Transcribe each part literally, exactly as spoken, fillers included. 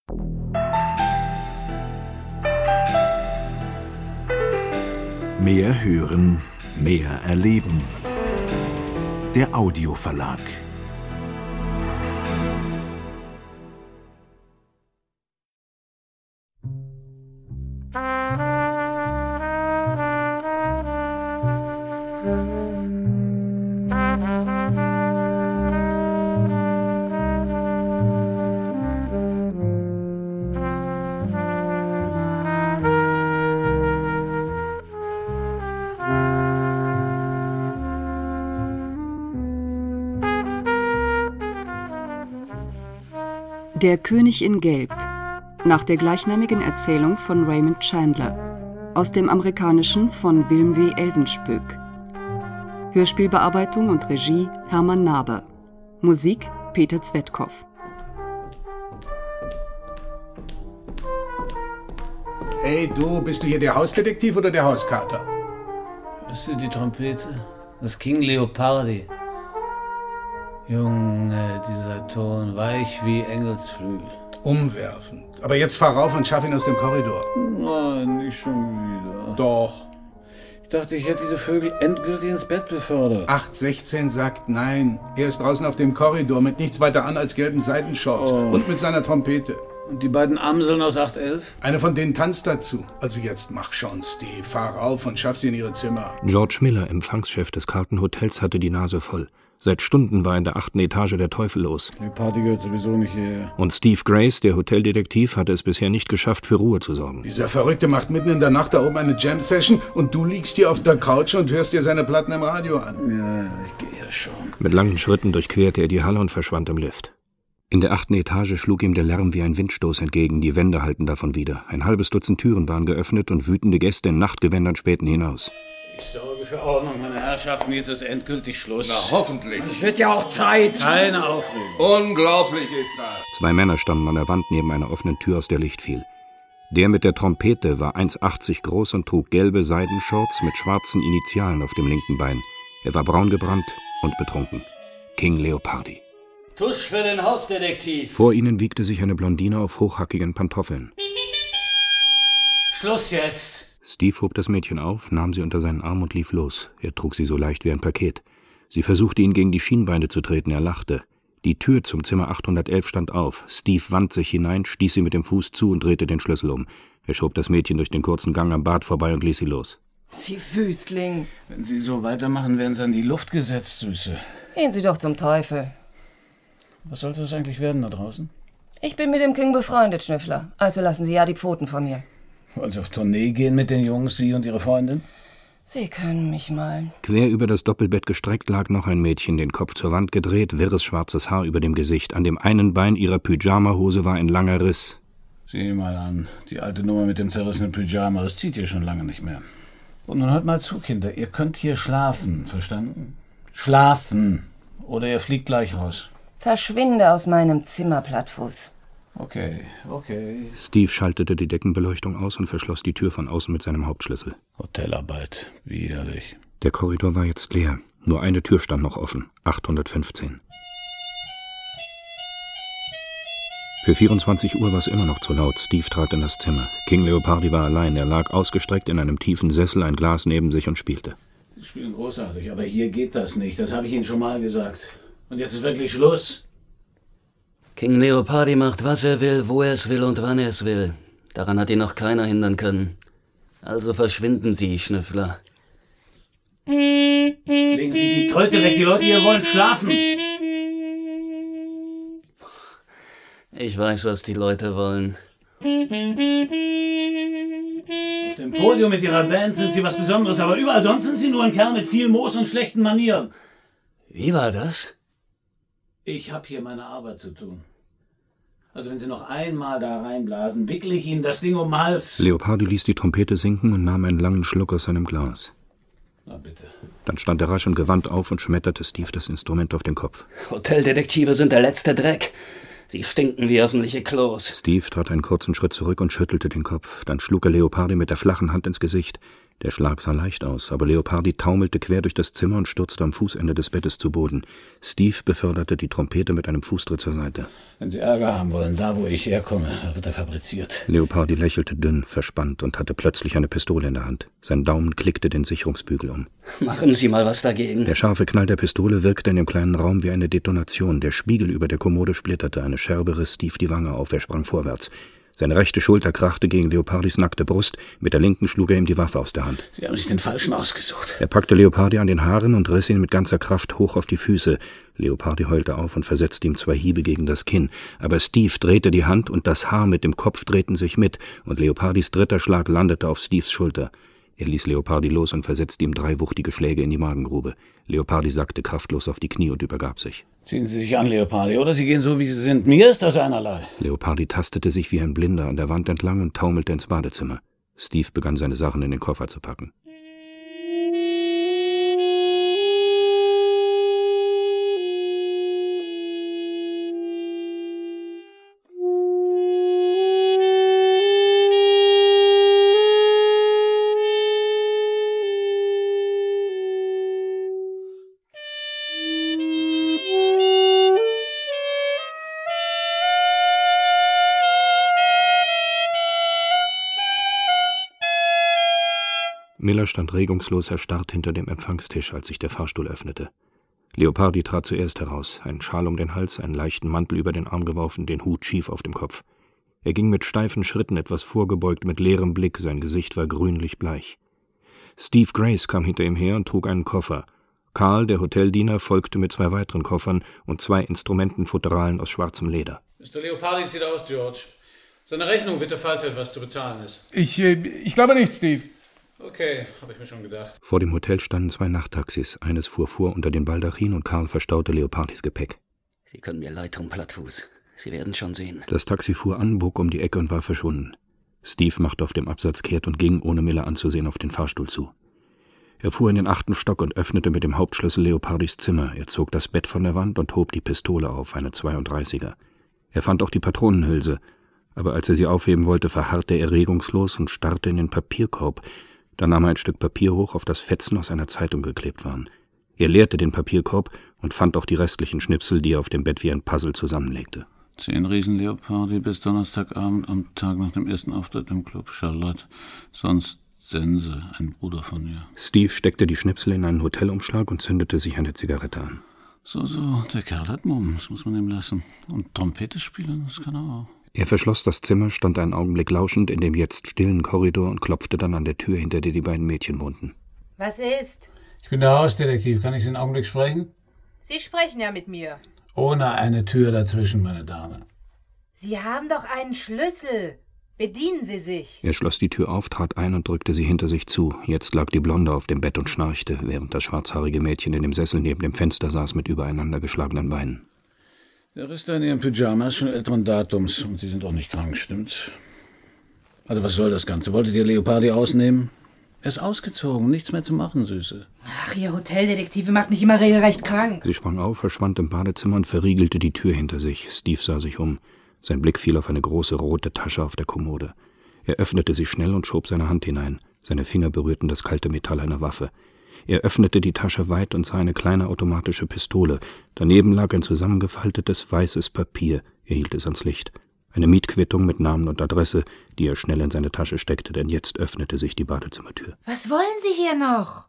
Mehr hören, mehr erleben. Der Audioverlag. Der König in Gelb, nach der gleichnamigen Erzählung von Raymond Chandler, aus dem Amerikanischen von Willem W. Elvenspöck. Hörspielbearbeitung und Regie Hermann Naber. Musik Peter Zvetkov. Hey du, bist du hier der Hausdetektiv oder der Hauskater? Hörst du die Trompete? Das King Leopardi. Junge, dieser Ton, weich wie Engelsflügel. Umwerfend. Aber jetzt fahr rauf und schaff ihn aus dem Korridor. Nein, nicht schon wieder. Doch. Ich dachte, ich hätte diese Vögel endgültig ins Bett befördert. acht sechzehn sagt nein. Er ist draußen auf dem Korridor mit nichts weiter an als gelben Seidenshorts. Oh. Und mit seiner Trompete. Und die beiden Amseln aus acht elf? Eine von denen tanzt dazu. Also jetzt mach schon's. Die fahr rauf und schaff sie in ihre Zimmer. George Miller, Empfangschef des Carlton Hotels, hatte die Nase voll. Seit Stunden war in der achten Etage der Teufel los. Die Party gehört sowieso nicht hierher. Und Steve Grace, der Hoteldetektiv, hatte es bisher nicht geschafft, für Ruhe zu sorgen. Dieser Verrückte macht mitten in der Nacht da oben eine Jam-Session und du liegst hier auf der Couch und hörst dir seine Platten im Radio an. Ja, ich gehe ja schon. Mit langen Schritten durchquerte er die Halle und verschwand im Lift. In der achten Etage schlug ihm der Lärm wie ein Windstoß entgegen, die Wände hallten davon wieder. Ein halbes Dutzend Türen waren geöffnet und wütende Gäste in Nachtgewändern spähten hinaus. Ich sorge für Ordnung, meine Herrschaften. Jetzt ist endgültig Schluss. Na, hoffentlich. Es wird ja auch Zeit. Keine Aufregung. Unglaublich ist das. Zwei Männer standen an der Wand neben einer offenen Tür, aus der Licht fiel. Der mit der Trompete war eins achtzig groß und trug gelbe Seidenshorts mit schwarzen Initialen auf dem linken Bein. Er war braun gebrannt und betrunken. King Leopardi. Tusch für den Hausdetektiv. Vor ihnen wiegte sich eine Blondine auf hochhackigen Pantoffeln. Schluss jetzt. Steve hob das Mädchen auf, nahm sie unter seinen Arm und lief los. Er trug sie so leicht wie ein Paket. Sie versuchte, ihn gegen die Schienbeine zu treten. Er lachte. Die Tür zum Zimmer achthundertelf stand auf. Steve wand sich hinein, stieß sie mit dem Fuß zu und drehte den Schlüssel um. Er schob das Mädchen durch den kurzen Gang am Bad vorbei und ließ sie los. Sie Wüstling. Wenn Sie so weitermachen, werden Sie an die Luft gesetzt, Süße. Gehen Sie doch zum Teufel. Was sollte das eigentlich werden da draußen? Ich bin mit dem King befreundet, Schnüffler. Also lassen Sie ja die Pfoten von mir. Wollen Sie auf Tournee gehen mit den Jungs, Sie und Ihre Freundin? Sie können mich mal. Quer über das Doppelbett gestreckt lag noch ein Mädchen, den Kopf zur Wand gedreht, wirres schwarzes Haar über dem Gesicht. An dem einen Bein ihrer Pyjamahose war ein langer Riss. Sieh mal an, die alte Nummer mit dem zerrissenen Pyjama, das zieht hier schon lange nicht mehr. Und nun hört mal zu, Kinder, ihr könnt hier schlafen, verstanden? Schlafen, oder ihr fliegt gleich raus. Verschwinde aus meinem Zimmer, Plattfuß. Okay, okay. Steve schaltete die Deckenbeleuchtung aus und verschloss die Tür von außen mit seinem Hauptschlüssel. Hotelarbeit, widerlich. Der Korridor war jetzt leer. Nur eine Tür stand noch offen, achthundertfünfzehn. Für vierundzwanzig Uhr war es immer noch zu laut. Steve trat in das Zimmer. King Leopardi war allein. Er lag ausgestreckt in einem tiefen Sessel, ein Glas neben sich und spielte. Sie spielen großartig, aber hier geht das nicht. Das habe ich Ihnen schon mal gesagt. Und jetzt ist wirklich Schluss. King Leopardi macht, was er will, wo er es will und wann er es will. Daran hat ihn noch keiner hindern können. Also verschwinden Sie, Schnüffler. Legen Sie die Tröte weg, die Leute hier wollen schlafen. Ich weiß, was die Leute wollen. Auf dem Podium mit Ihrer Band sind Sie was Besonderes, aber überall sonst sind Sie nur ein Kerl mit viel Moos und schlechten Manieren. Wie war das? Ich habe hier meine Arbeit zu tun. Also wenn Sie noch einmal da reinblasen, wickle ich Ihnen das Ding um den Hals. Leopardi ließ die Trompete sinken und nahm einen langen Schluck aus seinem Glas. Na bitte. Dann stand er rasch und gewandt auf und schmetterte Steve das Instrument auf den Kopf. Hoteldetektive sind der letzte Dreck. Sie stinken wie öffentliche Klos. Steve trat einen kurzen Schritt zurück und schüttelte den Kopf. Dann schlug er Leopardi mit der flachen Hand ins Gesicht. Der Schlag sah leicht aus, aber Leopardi taumelte quer durch das Zimmer und stürzte am Fußende des Bettes zu Boden. Steve beförderte die Trompete mit einem Fußtritt zur Seite. Wenn Sie Ärger haben wollen, da wo ich herkomme, da wird er fabriziert. Leopardi lächelte dünn, verspannt und hatte plötzlich eine Pistole in der Hand. Sein Daumen klickte den Sicherungsbügel um. Machen Sie mal was dagegen. Der scharfe Knall der Pistole wirkte in dem kleinen Raum wie eine Detonation. Der Spiegel über der Kommode splitterte, eine Scherbe riss Steve die Wange auf, er sprang vorwärts. Seine rechte Schulter krachte gegen Leopardis nackte Brust, mit der linken schlug er ihm die Waffe aus der Hand. Sie haben sich den Falschen ausgesucht. Er packte Leopardi an den Haaren und riss ihn mit ganzer Kraft hoch auf die Füße. Leopardi heulte auf und versetzte ihm zwei Hiebe gegen das Kinn. Aber Steve drehte die Hand und das Haar mit dem Kopf drehten sich mit, und Leopardis dritter Schlag landete auf Steves Schulter. Er ließ Leopardi los und versetzte ihm drei wuchtige Schläge in die Magengrube. Leopardi sackte kraftlos auf die Knie und übergab sich. Ziehen Sie sich an, Leopardi, oder Sie gehen so, wie Sie sind. Mir ist das einerlei. Leopardi tastete sich wie ein Blinder an der Wand entlang und taumelte ins Badezimmer. Steve begann seine Sachen in den Koffer zu packen. Miller stand regungslos erstarrt hinter dem Empfangstisch, als sich der Fahrstuhl öffnete. Leopardi trat zuerst heraus, einen Schal um den Hals, einen leichten Mantel über den Arm geworfen, den Hut schief auf dem Kopf. Er ging mit steifen Schritten etwas vorgebeugt, mit leerem Blick, sein Gesicht war grünlich bleich. Steve Grace kam hinter ihm her und trug einen Koffer. Karl, der Hoteldiener, folgte mit zwei weiteren Koffern und zwei Instrumentenfutteralen aus schwarzem Leder. Mister Leopardi zieht aus, George. Seine Rechnung bitte, falls etwas zu bezahlen ist. Ich, äh, ich glaube nicht, Steve. Okay, habe ich mir schon gedacht. Vor dem Hotel standen zwei Nachttaxis. Eines fuhr vor unter den Baldachin und Karl verstaute Leopardis Gepäck. Sie können mir leid tun, Plattfuß. Sie werden schon sehen. Das Taxi fuhr an, bog um die Ecke und war verschwunden. Steve machte auf dem Absatz kehrt und ging, ohne Miller anzusehen, auf den Fahrstuhl zu. Er fuhr in den achten Stock und öffnete mit dem Hauptschlüssel Leopardis Zimmer. Er zog das Bett von der Wand und hob die Pistole auf, eine zweiunddreißiger. Er fand auch die Patronenhülse, aber als er sie aufheben wollte, verharrte er regungslos und starrte in den Papierkorb. Dann nahm er ein Stück Papier hoch, auf das Fetzen aus einer Zeitung geklebt waren. Er leerte den Papierkorb und fand auch die restlichen Schnipsel, die er auf dem Bett wie ein Puzzle zusammenlegte. Zehn Riesenleopardi bis Donnerstagabend am Tag nach dem ersten Auftritt im Club Charlotte. Sonst Sense, ein Bruder von mir. Steve steckte die Schnipsel in einen Hotelumschlag und zündete sich eine Zigarette an. So, so, der Kerl hat Mumm, das muss man ihm lassen. Und Trompete spielen, das kann er auch. Er verschloss das Zimmer, stand einen Augenblick lauschend in dem jetzt stillen Korridor und klopfte dann an der Tür, hinter der die beiden Mädchen wohnten. Was ist? Ich bin der Hausdetektiv. Kann ich Sie einen Augenblick sprechen? Sie sprechen ja mit mir. Ohne eine Tür dazwischen, meine Dame. Sie haben doch einen Schlüssel. Bedienen Sie sich. Er schloss die Tür auf, trat ein und drückte sie hinter sich zu. Jetzt lag die Blonde auf dem Bett und schnarchte, während das schwarzhaarige Mädchen in dem Sessel neben dem Fenster saß mit übereinander geschlagenen Beinen. Der Rest in Ihrem Pyjama ist schon älteren Datums und Sie sind auch nicht krank, stimmt's? Also was soll das Ganze? Wolltet ihr Leopardi ausnehmen? Er ist ausgezogen, nichts mehr zu machen, Süße. Ach, Ihr Hoteldetektive macht mich immer regelrecht krank. Sie sprang auf, verschwand im Badezimmer und verriegelte die Tür hinter sich. Steve sah sich um. Sein Blick fiel auf eine große rote Tasche auf der Kommode. Er öffnete sie schnell und schob seine Hand hinein. Seine Finger berührten das kalte Metall einer Waffe. Er öffnete die Tasche weit und sah eine kleine automatische Pistole. Daneben lag ein zusammengefaltetes weißes Papier. Er hielt es ans Licht. Eine Mietquittung mit Namen und Adresse, die er schnell in seine Tasche steckte, denn jetzt öffnete sich die Badezimmertür. Was wollen Sie hier noch?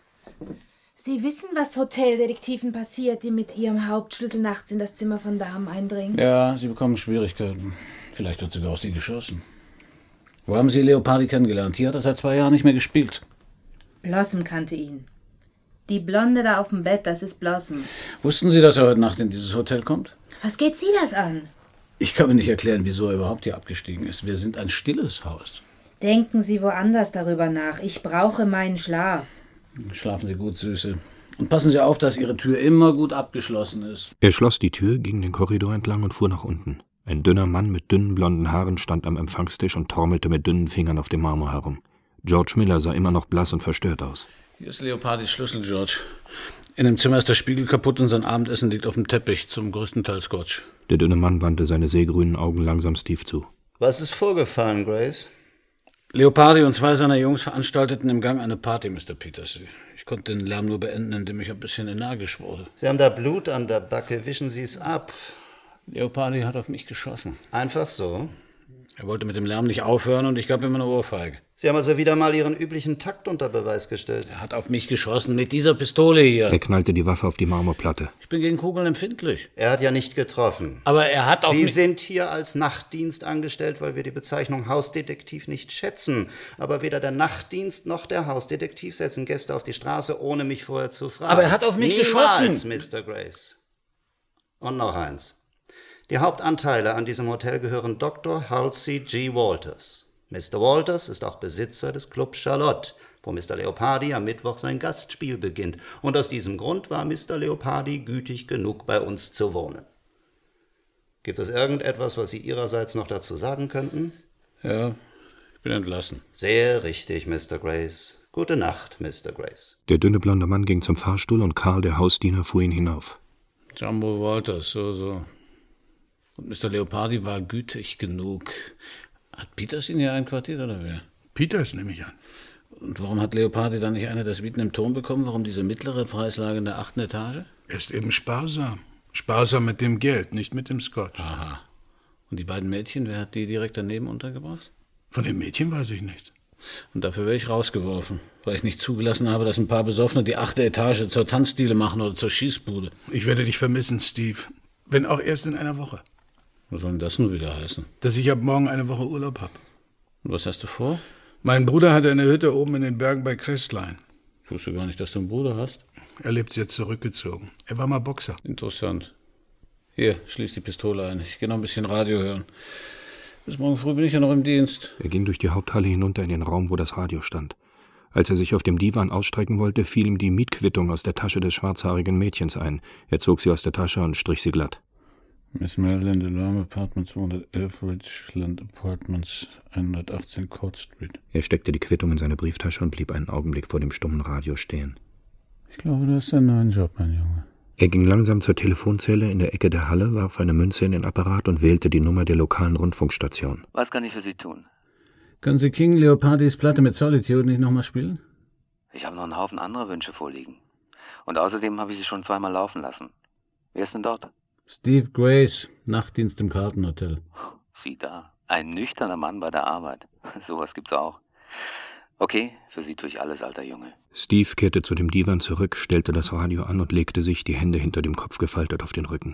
Sie wissen, was Hoteldetektiven passiert, die mit ihrem Hauptschlüssel nachts in das Zimmer von Damen eindringen? Ja, sie bekommen Schwierigkeiten. Vielleicht wird sogar auf sie geschossen. Wo haben Sie Leopardi kennengelernt? Hier hat er seit zwei Jahren nicht mehr gespielt. Blossom kannte ihn. Die Blonde da auf dem Bett, das ist Blossom. Wussten Sie, dass er heute Nacht in dieses Hotel kommt? Was geht Sie das an? Ich kann mir nicht erklären, wieso er überhaupt hier abgestiegen ist. Wir sind ein stilles Haus. Denken Sie woanders darüber nach. Ich brauche meinen Schlaf. Schlafen Sie gut, Süße. Und passen Sie auf, dass Ihre Tür immer gut abgeschlossen ist. Er schloss die Tür, ging den Korridor entlang und fuhr nach unten. Ein dünner Mann mit dünnen blonden Haaren stand am Empfangstisch und trommelte mit dünnen Fingern auf dem Marmor herum. George Miller sah immer noch blass und verstört aus. Hier ist Leopardis Schlüssel, George. In dem Zimmer ist der Spiegel kaputt und sein Abendessen liegt auf dem Teppich, zum größten Teil Scotch. Der dünne Mann wandte seine seegrünen Augen langsam Steve zu. Was ist vorgefallen, Grace? Leopardi und zwei seiner Jungs veranstalteten im Gang eine Party, Mister Peters. Ich konnte den Lärm nur beenden, indem ich ein bisschen energisch wurde. Sie haben da Blut an der Backe, wischen Sie es ab. Leopardi hat auf mich geschossen. Einfach so? Er wollte mit dem Lärm nicht aufhören und ich gab ihm eine Ohrfeige. Sie haben also wieder mal Ihren üblichen Takt unter Beweis gestellt. Er hat auf mich geschossen mit dieser Pistole hier. Er knallte die Waffe auf die Marmorplatte. Ich bin gegen Kugeln empfindlich. Er hat ja nicht getroffen. Aber er hat auf Sie mich... sind hier als Nachtdienst angestellt, weil wir die Bezeichnung Hausdetektiv nicht schätzen. Aber weder der Nachtdienst noch der Hausdetektiv setzen Gäste auf die Straße, ohne mich vorher zu fragen. Aber er hat auf mich Niemals, geschossen. Mister Grace. Und noch eins. Die Hauptanteile an diesem Hotel gehören Doktor Halsey G. Walters. Mister Walters ist auch Besitzer des Club Charlotte, wo Mister Leopardi am Mittwoch sein Gastspiel beginnt. Und aus diesem Grund war Mister Leopardi gütig genug, bei uns zu wohnen. Gibt es irgendetwas, was Sie Ihrerseits noch dazu sagen könnten? Ja, ich bin entlassen. Sehr richtig, Mister Grace. Gute Nacht, Mister Grace. Der dünne blonde Mann ging zum Fahrstuhl und Karl, der Hausdiener, fuhr ihn hinauf. Jumbo Walters, so, so. Und Mister Leopardi war gütig genug. Hat Peters ihn hier einquartiert, oder wer? Peters, nehme ich an. Und warum hat Leopardi dann nicht eine der Suiten im Turm bekommen? Warum diese mittlere Preislage in der achten Etage? Er ist eben sparsam. Sparsam mit dem Geld, nicht mit dem Scotch. Aha. Und die beiden Mädchen, wer hat die direkt daneben untergebracht? Von den Mädchen weiß ich nichts. Und dafür wäre ich rausgeworfen, weil ich nicht zugelassen habe, dass ein paar Besoffene die achte Etage zur Tanzdiele machen oder zur Schießbude. Ich werde dich vermissen, Steve. Wenn auch erst in einer Woche. Was soll denn das nun wieder heißen? Dass ich ab morgen eine Woche Urlaub habe. Und was hast du vor? Mein Bruder hatte eine Hütte oben in den Bergen bei Crestline. Ich wusste gar nicht, dass du einen Bruder hast. Er lebt jetzt zurückgezogen. Er war mal Boxer. Interessant. Hier, schließ die Pistole ein. Ich gehe noch ein bisschen Radio hören. Bis morgen früh bin ich ja noch im Dienst. Er ging durch die Haupthalle hinunter in den Raum, wo das Radio stand. Als er sich auf dem Divan ausstrecken wollte, fiel ihm die Mietquittung aus der Tasche des schwarzhaarigen Mädchens ein. Er zog sie aus der Tasche und strich sie glatt. Miss Maryland Alarm Apartment zweihundertelf Richland Apartments hundertachtzehn Court Street. Er steckte die Quittung in seine Brieftasche und blieb einen Augenblick vor dem stummen Radio stehen. Ich glaube, du hast einen neuen Job, mein Junge. Er ging langsam zur Telefonzelle in der Ecke der Halle, warf eine Münze in den Apparat und wählte die Nummer der lokalen Rundfunkstation. Was kann ich für Sie tun? Können Sie King Leopardis Platte mit Solitude nicht nochmal spielen? Ich habe noch einen Haufen anderer Wünsche vorliegen. Und außerdem habe ich Sie schon zweimal laufen lassen. Wer ist denn dort? Steve Grace, Nachtdienst im Carlton-Hotel. Sie da. Ein nüchterner Mann bei der Arbeit. Sowas gibt's auch. Okay, für Sie tue ich alles, alter Junge. Steve kehrte zu dem Divan zurück, stellte das Radio an und legte sich, die Hände hinter dem Kopf gefaltet, auf den Rücken.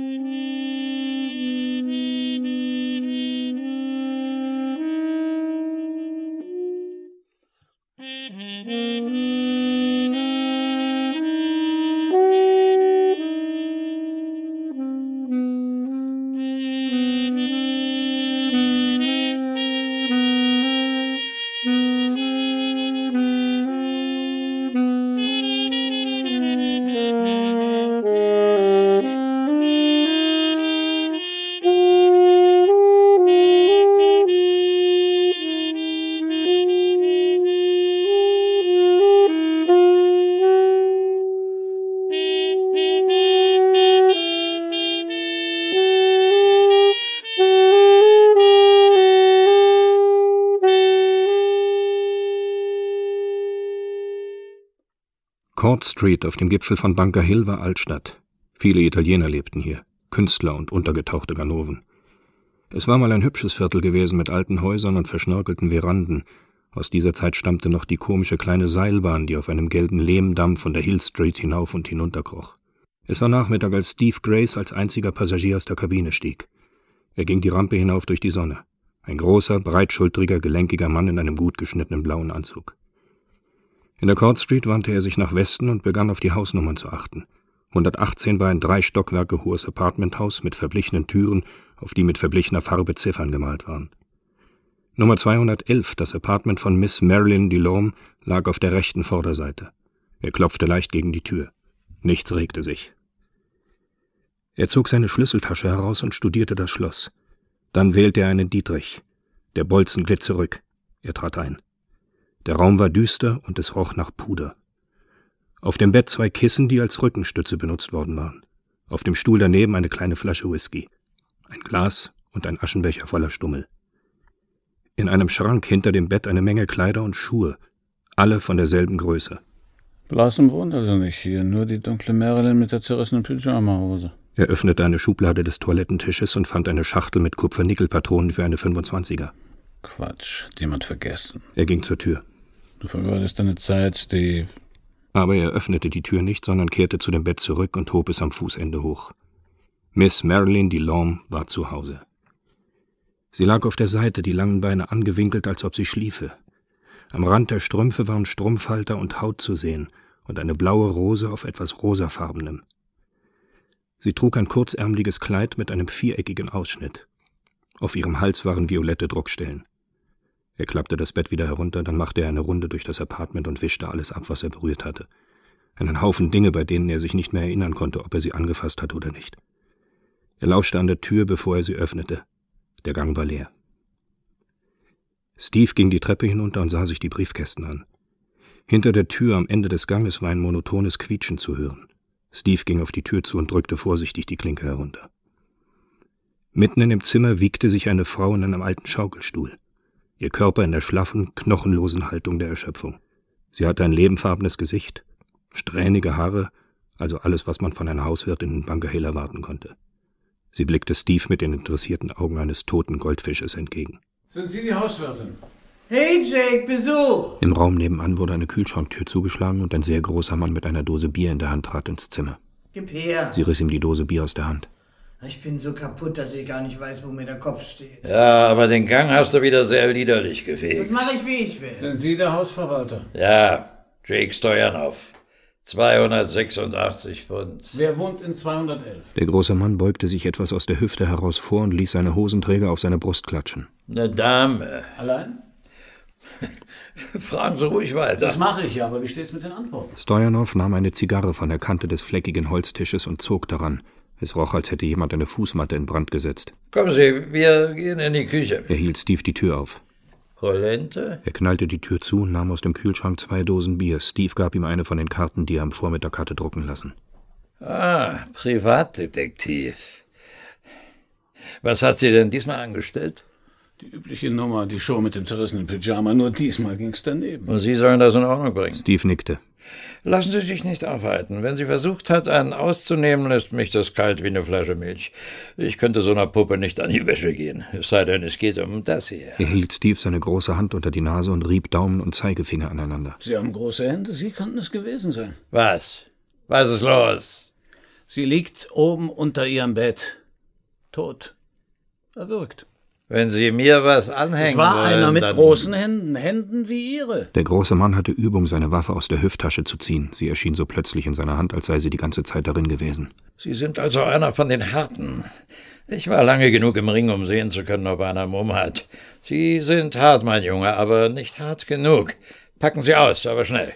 Court Street auf dem Gipfel von Bunker Hill war Altstadt. Viele Italiener lebten hier, Künstler und untergetauchte Ganoven. Es war mal ein hübsches Viertel gewesen mit alten Häusern und verschnörkelten Veranden. Aus dieser Zeit stammte noch die komische kleine Seilbahn, die auf einem gelben Lehmdamm von der Hill Street hinauf und hinunter kroch. Es war Nachmittag, als Steve Grace als einziger Passagier aus der Kabine stieg. Er ging die Rampe hinauf durch die Sonne. Ein großer, breitschultriger, gelenkiger Mann in einem gut geschnittenen blauen Anzug. In der Court Street wandte er sich nach Westen und begann auf die Hausnummern zu achten. hundertachtzehn war ein drei Stockwerke hohes Apartmenthaus mit verblichenen Türen, auf die mit verblichener Farbe Ziffern gemalt waren. Nummer zweihundertelf, das Apartment von Miss Marilyn Delorme, lag auf der rechten Vorderseite. Er klopfte leicht gegen die Tür. Nichts regte sich. Er zog seine Schlüsseltasche heraus und studierte das Schloss. Dann wählte er einen Dietrich. Der Bolzen glitt zurück. Er trat ein. Der Raum war düster und es roch nach Puder. Auf dem Bett zwei Kissen, die als Rückenstütze benutzt worden waren. Auf dem Stuhl daneben eine kleine Flasche Whisky. Ein Glas und ein Aschenbecher voller Stummel. In einem Schrank hinter dem Bett eine Menge Kleider und Schuhe, alle von derselben Größe. Blossom wohnt also nicht hier, nur die dunkle Marilyn mit der zerrissenen Pyjama-Hose. Er öffnete eine Schublade des Toilettentisches und fand eine Schachtel mit Kupfer-Nickel-Patronen für eine fünfundzwanziger. Quatsch, hat jemand vergessen. Er ging zur Tür. Du vergeudest deine Zeit, Steve. Aber er öffnete die Tür nicht, sondern kehrte zu dem Bett zurück und hob es am Fußende hoch. Miss Marilyn Delorme war zu Hause. Sie lag auf der Seite, die langen Beine angewinkelt, als ob sie schliefe. Am Rand der Strümpfe waren Strumpfhalter und Haut zu sehen und eine blaue Rose auf etwas rosafarbenem. Sie trug ein kurzärmeliges Kleid mit einem viereckigen Ausschnitt. Auf ihrem Hals waren violette Druckstellen. Er klappte das Bett wieder herunter, dann machte er eine Runde durch das Apartment und wischte alles ab, was er berührt hatte. Einen Haufen Dinge, bei denen er sich nicht mehr erinnern konnte, ob er sie angefasst hatte oder nicht. Er lauschte an der Tür, bevor er sie öffnete. Der Gang war leer. Steve ging die Treppe hinunter und sah sich die Briefkästen an. Hinter der Tür am Ende des Ganges war ein monotones Quietschen zu hören. Steve ging auf die Tür zu und drückte vorsichtig die Klinke herunter. Mitten in dem Zimmer wiegte sich eine Frau in einem alten Schaukelstuhl, ihr Körper in der schlaffen, knochenlosen Haltung der Erschöpfung. Sie hatte ein lebenfarbenes Gesicht, strähnige Haare, also alles, was man von einer Hauswirtin in Bunker Hill erwarten konnte. Sie blickte Steve mit den interessierten Augen eines toten Goldfisches entgegen. Sind Sie die Hauswirtin? Hey Jake, Besuch! Im Raum nebenan wurde eine Kühlschranktür zugeschlagen und ein sehr großer Mann mit einer Dose Bier in der Hand trat ins Zimmer. Gib her! Sie riss ihm die Dose Bier aus der Hand. Ich bin so kaputt, dass ich gar nicht weiß, wo mir der Kopf steht. Ja, aber den Gang hast du wieder sehr liederlich gefegt. Das mache ich, wie ich will. Sind Sie der Hausverwalter? Ja, Jake Stojanov. zweihundertsechsundachtzig Pfund. Wer wohnt in zweihundertelf? Der große Mann beugte sich etwas aus der Hüfte heraus vor und ließ seine Hosenträger auf seine Brust klatschen. Eine Dame. Allein? Fragen Sie ruhig weiter. Das mache ich ja, aber wie steht's mit den Antworten? Stojanov nahm eine Zigarre von der Kante des fleckigen Holztisches und zog daran. Es roch, als hätte jemand eine Fußmatte in Brand gesetzt. Kommen Sie, wir gehen in die Küche. Er hielt Steve die Tür auf. Polente? Er knallte die Tür zu und nahm aus dem Kühlschrank zwei Dosen Bier. Steve gab ihm eine von den Karten, die er am Vormittag hatte drucken lassen. Ah, Privatdetektiv. Was hat sie denn diesmal angestellt? Die übliche Nummer, die Show mit dem zerrissenen Pyjama, nur diesmal ging's daneben. Und Sie sollen das in Ordnung bringen? Steve nickte. Lassen Sie sich nicht aufhalten. Wenn sie versucht hat, einen auszunehmen, lässt mich das kalt wie eine Flasche Milch. Ich könnte so einer Puppe nicht an die Wäsche gehen. Es sei denn, es geht um das hier. Er hielt Steve seine große Hand unter die Nase und rieb Daumen und Zeigefinger aneinander. Sie haben große Hände, Sie könnten es gewesen sein. Was? Was ist los? Sie liegt oben unter ihrem Bett. Tot. Erwürgt. Wenn Sie mir was anhängen Es war wollen, einer mit dann großen Händen, Händen wie Ihre. Der große Mann hatte Übung, seine Waffe aus der Hüfttasche zu ziehen. Sie erschien so plötzlich in seiner Hand, als sei sie die ganze Zeit darin gewesen. Sie sind also einer von den Harten. Ich war lange genug im Ring, um sehen zu können, ob einer Mumm hat. Sie sind hart, mein Junge, aber nicht hart genug. Packen Sie aus, aber schnell.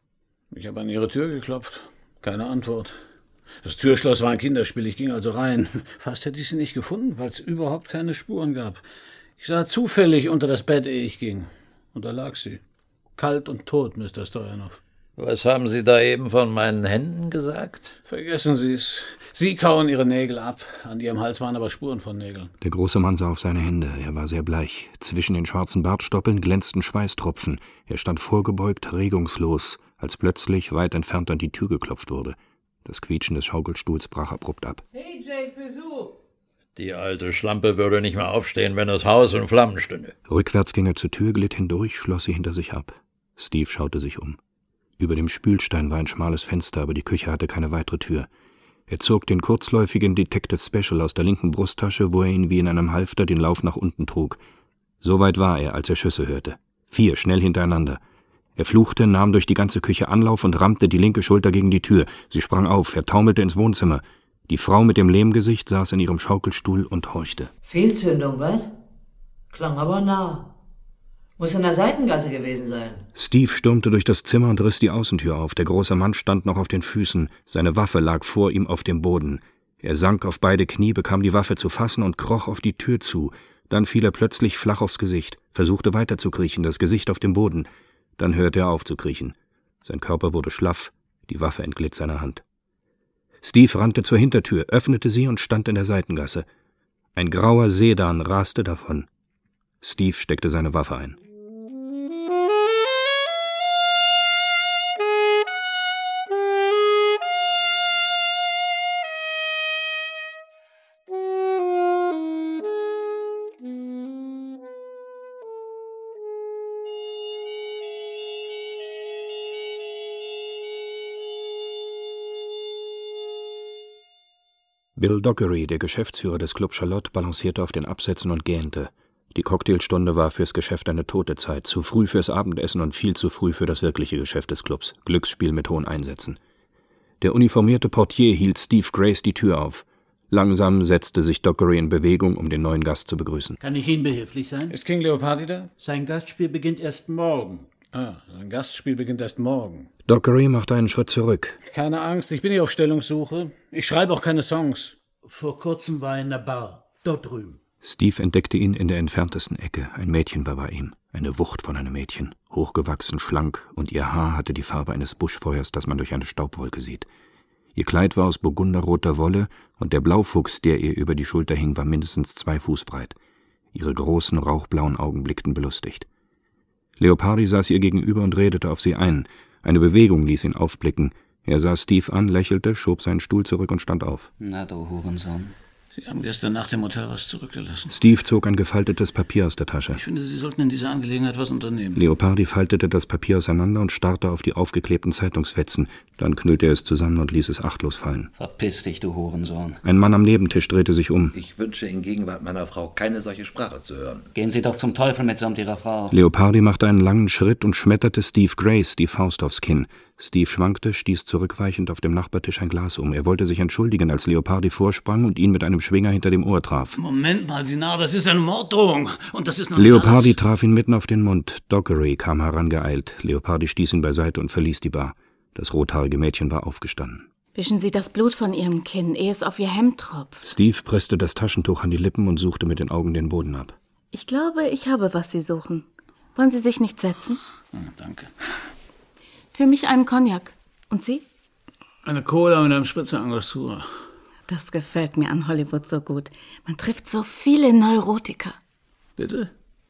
Ich habe an Ihre Tür geklopft. Keine Antwort. Das Türschloss war ein Kinderspiel, ich ging also rein. Fast hätte ich sie nicht gefunden, weil es überhaupt keine Spuren gab. Ich sah zufällig unter das Bett, ehe ich ging. Und da lag sie. Kalt und tot, Mister Stojanov. Was haben Sie da eben von meinen Händen gesagt? Vergessen Sie es. Sie kauen Ihre Nägel ab. An Ihrem Hals waren aber Spuren von Nägeln. Der große Mann sah auf seine Hände. Er war sehr bleich. Zwischen den schwarzen Bartstoppeln glänzten Schweißtropfen. Er stand vorgebeugt, regungslos, als plötzlich weit entfernt an die Tür geklopft wurde. Das Quietschen des Schaukelstuhls brach abrupt ab. Hey Jake, Besuch! Die alte Schlampe würde nicht mehr aufstehen, wenn das Haus in Flammen stünde. Rückwärts ging er zur Tür, glitt hindurch, schloss sie hinter sich ab. Steve schaute sich um. Über dem Spülstein war ein schmales Fenster, aber die Küche hatte keine weitere Tür. Er zog den kurzläufigen Detective Special aus der linken Brusttasche, wo er ihn wie in einem Halfter den Lauf nach unten trug. So weit war er, als er Schüsse hörte. Vier, schnell hintereinander. Er fluchte, nahm durch die ganze Küche Anlauf und rammte die linke Schulter gegen die Tür. Sie sprang auf, er taumelte ins Wohnzimmer. Die Frau mit dem Lehmgesicht saß in ihrem Schaukelstuhl und horchte. Fehlzündung, was? Klang aber nah. Muss in der Seitengasse gewesen sein. Steve stürmte durch das Zimmer und riss die Außentür auf. Der große Mann stand noch auf den Füßen. Seine Waffe lag vor ihm auf dem Boden. Er sank auf beide Knie, bekam die Waffe zu fassen und kroch auf die Tür zu. Dann fiel er plötzlich flach aufs Gesicht, versuchte weiterzukriechen, das Gesicht auf dem Boden. Dann hörte er auf zu kriechen. Sein Körper wurde schlaff, die Waffe entglitt seiner Hand. Steve rannte zur Hintertür, öffnete sie und stand in der Seitengasse. Ein grauer Sedan raste davon. Steve steckte seine Waffe ein. Bill Dockery, der Geschäftsführer des Club Charlotte, balancierte auf den Absätzen und gähnte. Die Cocktailstunde war fürs Geschäft eine tote Zeit, zu früh fürs Abendessen und viel zu früh für das wirkliche Geschäft des Clubs, Glücksspiel mit hohen Einsätzen. Der uniformierte Portier hielt Steve Grace die Tür auf. Langsam setzte sich Dockery in Bewegung, um den neuen Gast zu begrüßen. Kann ich Ihnen behilflich sein? Ist King Leopardi da? Sein Gastspiel beginnt erst morgen. Ah, sein Gastspiel beginnt erst morgen. Dockery machte einen Schritt zurück. Keine Angst, ich bin nicht auf Stellungssuche. Ich schreibe auch keine Songs. Vor kurzem war er in der Bar, dort drüben. Steve entdeckte ihn in der entferntesten Ecke. Ein Mädchen war bei ihm. Eine Wucht von einem Mädchen. Hochgewachsen, schlank, und ihr Haar hatte die Farbe eines Buschfeuers, das man durch eine Staubwolke sieht. Ihr Kleid war aus burgunderroter Wolle, und der Blaufuchs, der ihr über die Schulter hing, war mindestens zwei Fuß breit. Ihre großen, rauchblauen Augen blickten belustigt. Leopardi saß ihr gegenüber und redete auf sie ein. Eine Bewegung ließ ihn aufblicken. Er sah Steve an, lächelte, schob seinen Stuhl zurück und stand auf. Na, du Hurensohn. Sie haben gestern nach dem Hotel was zurückgelassen. Steve zog ein gefaltetes Papier aus der Tasche. Ich finde, Sie sollten in dieser Angelegenheit was unternehmen. Leopardi faltete das Papier auseinander und starrte auf die aufgeklebten Zeitungsfetzen. Dann knüllte er es zusammen und ließ es achtlos fallen. Verpiss dich, du Hurensohn. Ein Mann am Nebentisch drehte sich um. Ich wünsche in Gegenwart meiner Frau keine solche Sprache zu hören. Gehen Sie doch zum Teufel mitsamt Ihrer Frau. Leopardi machte einen langen Schritt und schmetterte Steve Grace die Faust aufs Kinn. Steve schwankte, stieß zurückweichend auf dem Nachbartisch ein Glas um. Er wollte sich entschuldigen, als Leopardi vorsprang und ihn mit einem Schwinger hinter dem Ohr traf. Moment mal, Sie narr, das ist eine Morddrohung. Und das ist noch Leopardi alles. traf ihn mitten auf den Mund. Dockery kam herangeeilt. Leopardi stieß ihn beiseite und verließ die Bar. Das rothaarige Mädchen war aufgestanden. Wischen Sie das Blut von Ihrem Kinn, ehe es auf Ihr Hemd tropft. Steve presste das Taschentuch an die Lippen und suchte mit den Augen den Boden ab. Ich glaube, ich habe, was Sie suchen. Wollen Sie sich nicht setzen? Ja, danke. Für mich einen Cognac. Und Sie? Eine Cola mit einem Spritzer Angostura. Das gefällt mir an Hollywood so gut. Man trifft so viele Neurotiker. Bitte?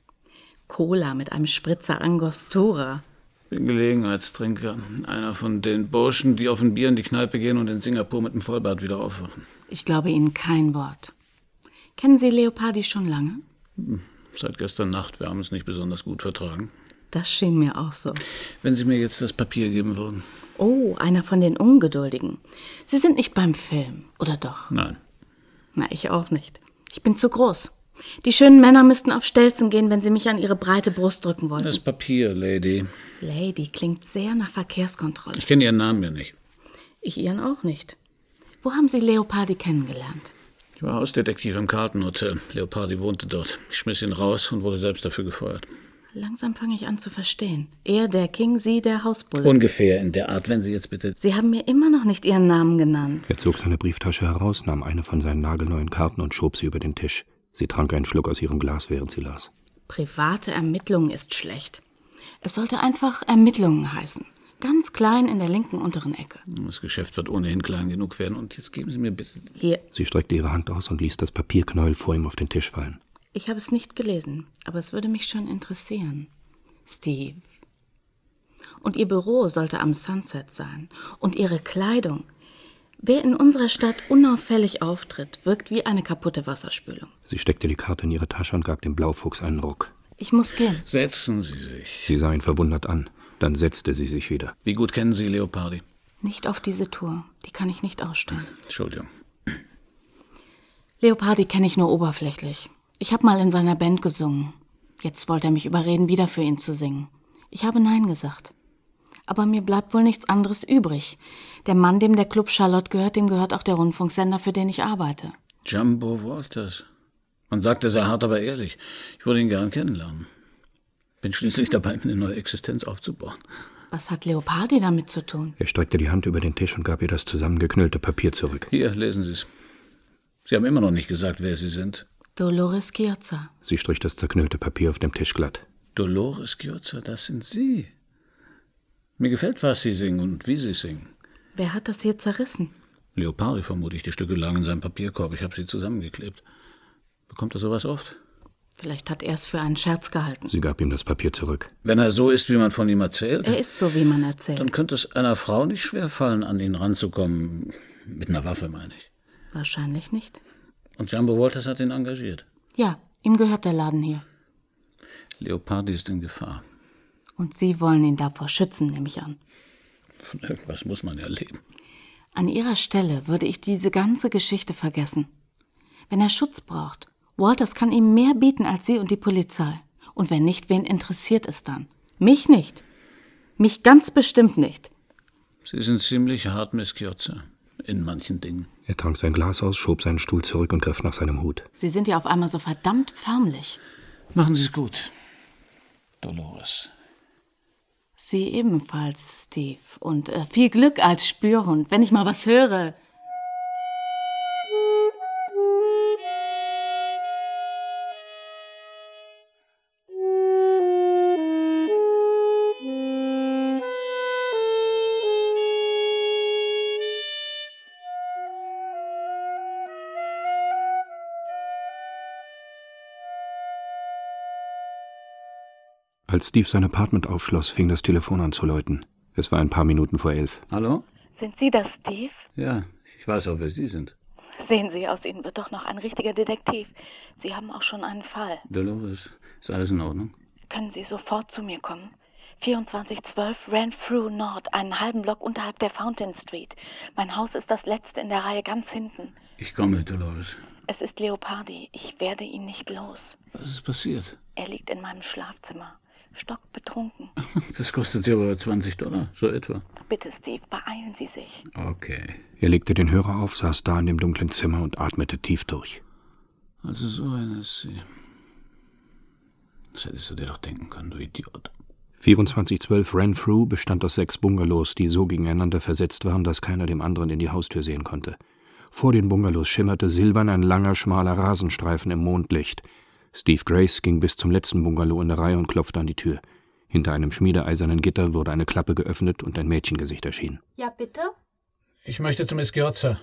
Cola mit einem Spritzer Angostura. Bin Gelegenheitstrinker. Einer von den Burschen, die auf ein Bier in die Kneipe gehen und in Singapur mit dem Vollbart wieder aufwachen. Ich glaube Ihnen kein Wort. Kennen Sie Leopardi schon lange? Hm, seit gestern Nacht. Wir haben es nicht besonders gut vertragen. Das schien mir auch so. Wenn Sie mir jetzt das Papier geben würden. Oh, einer von den Ungeduldigen. Sie sind nicht beim Film, oder doch? Nein. Na, ich auch nicht. Ich bin zu groß. Die schönen Männer müssten auf Stelzen gehen, wenn sie mich an ihre breite Brust drücken wollten. Das Papier, Lady. Lady klingt sehr nach Verkehrskontrolle. Ich kenne Ihren Namen ja nicht. Ich Ihren auch nicht. Wo haben Sie Leopardi kennengelernt? Ich war Hausdetektiv im Carlton Hotel. Leopardi wohnte dort. Ich schmiss ihn raus und wurde selbst dafür gefeuert. Langsam fange ich an zu verstehen. Er der King, Sie der Hausbulle. Ungefähr in der Art, wenn Sie jetzt bitte... Sie haben mir immer noch nicht Ihren Namen genannt. Er zog seine Brieftasche heraus, nahm eine von seinen nagelneuen Karten und schob sie über den Tisch. Sie trank einen Schluck aus ihrem Glas, während sie las. Private Ermittlungen ist schlecht. Es sollte einfach Ermittlungen heißen. Ganz klein in der linken unteren Ecke. Das Geschäft wird ohnehin klein genug werden. Und jetzt geben Sie mir bitte... Hier. Sie streckte ihre Hand aus und ließ das Papierknäuel vor ihm auf den Tisch fallen. Ich habe es nicht gelesen, aber es würde mich schon interessieren. Steve. Und Ihr Büro sollte am Sunset sein. Und Ihre Kleidung. Wer in unserer Stadt unauffällig auftritt, wirkt wie eine kaputte Wasserspülung. Sie steckte die Karte in ihre Tasche und gab dem Blaufuchs einen Ruck. Ich muss gehen. Setzen Sie sich. Sie sah ihn verwundert an. Dann setzte sie sich wieder. Wie gut kennen Sie Leopardi? Nicht auf diese Tour. Die kann ich nicht ausstehen. Entschuldigung. Leopardi kenne ich nur oberflächlich. Ich habe mal in seiner Band gesungen. Jetzt wollte er mich überreden, wieder für ihn zu singen. Ich habe Nein gesagt. Aber mir bleibt wohl nichts anderes übrig. Der Mann, dem der Club Charlotte gehört, dem gehört auch der Rundfunksender, für den ich arbeite. Jumbo Walters. Man sagt, er sei hart, aber ehrlich. Ich würde ihn gern kennenlernen. Bin schließlich dabei, eine neue Existenz aufzubauen. Was hat Leopardi damit zu tun? Er streckte die Hand über den Tisch und gab ihr das zusammengeknüllte Papier zurück. Hier, lesen Sie es. Sie haben immer noch nicht gesagt, wer Sie sind. Dolores Chiozza. Sie strich das zerknüllte Papier auf dem Tisch glatt. Dolores Chiozza, das sind Sie. Mir gefällt, was Sie singen und wie Sie singen. Wer hat das hier zerrissen? Leopardi vermutlich. Die Stücke lagen in seinem Papierkorb. Ich habe sie zusammengeklebt. Bekommt er sowas oft? Vielleicht hat er es für einen Scherz gehalten. Sie gab ihm das Papier zurück. Wenn er so ist, wie man von ihm erzählt... Er ist so, wie man erzählt. Dann könnte es einer Frau nicht schwerfallen, an ihn ranzukommen. Mit einer Waffe, meine ich. Wahrscheinlich nicht. Und Jumbo Walters hat ihn engagiert? Ja, ihm gehört der Laden hier. Leopardi ist in Gefahr. Und Sie wollen ihn davor schützen, nehme ich an. Von irgendwas muss man ja leben. An Ihrer Stelle würde ich diese ganze Geschichte vergessen. Wenn er Schutz braucht, Walters kann ihm mehr bieten als Sie und die Polizei. Und wenn nicht, wen interessiert es dann? Mich nicht. Mich ganz bestimmt nicht. Sie sind ziemlich hart, Miss Chiozza. In manchen Dingen. Er trank sein Glas aus, schob seinen Stuhl zurück und griff nach seinem Hut. Sie sind ja auf einmal so verdammt förmlich. Machen Sie es gut, Dolores. Sie ebenfalls, Steve. Und äh, viel Glück als Spürhund, wenn ich mal was höre. Als Steve sein Apartment aufschloss, fing das Telefon an zu läuten. Es war ein paar Minuten vor elf. Hallo? Sind Sie das, Steve? Ja, ich weiß auch, wer Sie sind. Sehen Sie, aus Ihnen wird doch noch ein richtiger Detektiv. Sie haben auch schon einen Fall. Dolores, ist alles in Ordnung? Können Sie sofort zu mir kommen? vierundzwanzig zwölf Renfrew Nord, einen halben Block unterhalb der Fountain Street. Mein Haus ist das letzte in der Reihe ganz hinten. Ich komme, Dolores. Es ist Leopardi. Ich werde ihn nicht los. Was ist passiert? Er liegt in meinem Schlafzimmer. Stockbetrunken. Das kostet Sie aber zwanzig Dollar, so etwa. Bitte, Steve, beeilen Sie sich. Okay. Er legte den Hörer auf, saß da in dem dunklen Zimmer und atmete tief durch. Also so eine ist sie. Das hättest du dir doch denken können, du Idiot. vierundzwanzig zwölf Renfrew bestand aus sechs Bungalows, die so gegeneinander versetzt waren, dass keiner dem anderen in die Haustür sehen konnte. Vor den Bungalows schimmerte silbern ein langer, schmaler Rasenstreifen im Mondlicht. Steve Grace ging bis zum letzten Bungalow in der Reihe und klopfte an die Tür. Hinter einem schmiedeeisernen Gitter wurde eine Klappe geöffnet und ein Mädchengesicht erschien. Ja, bitte? Ich möchte zu Miss Chiozza.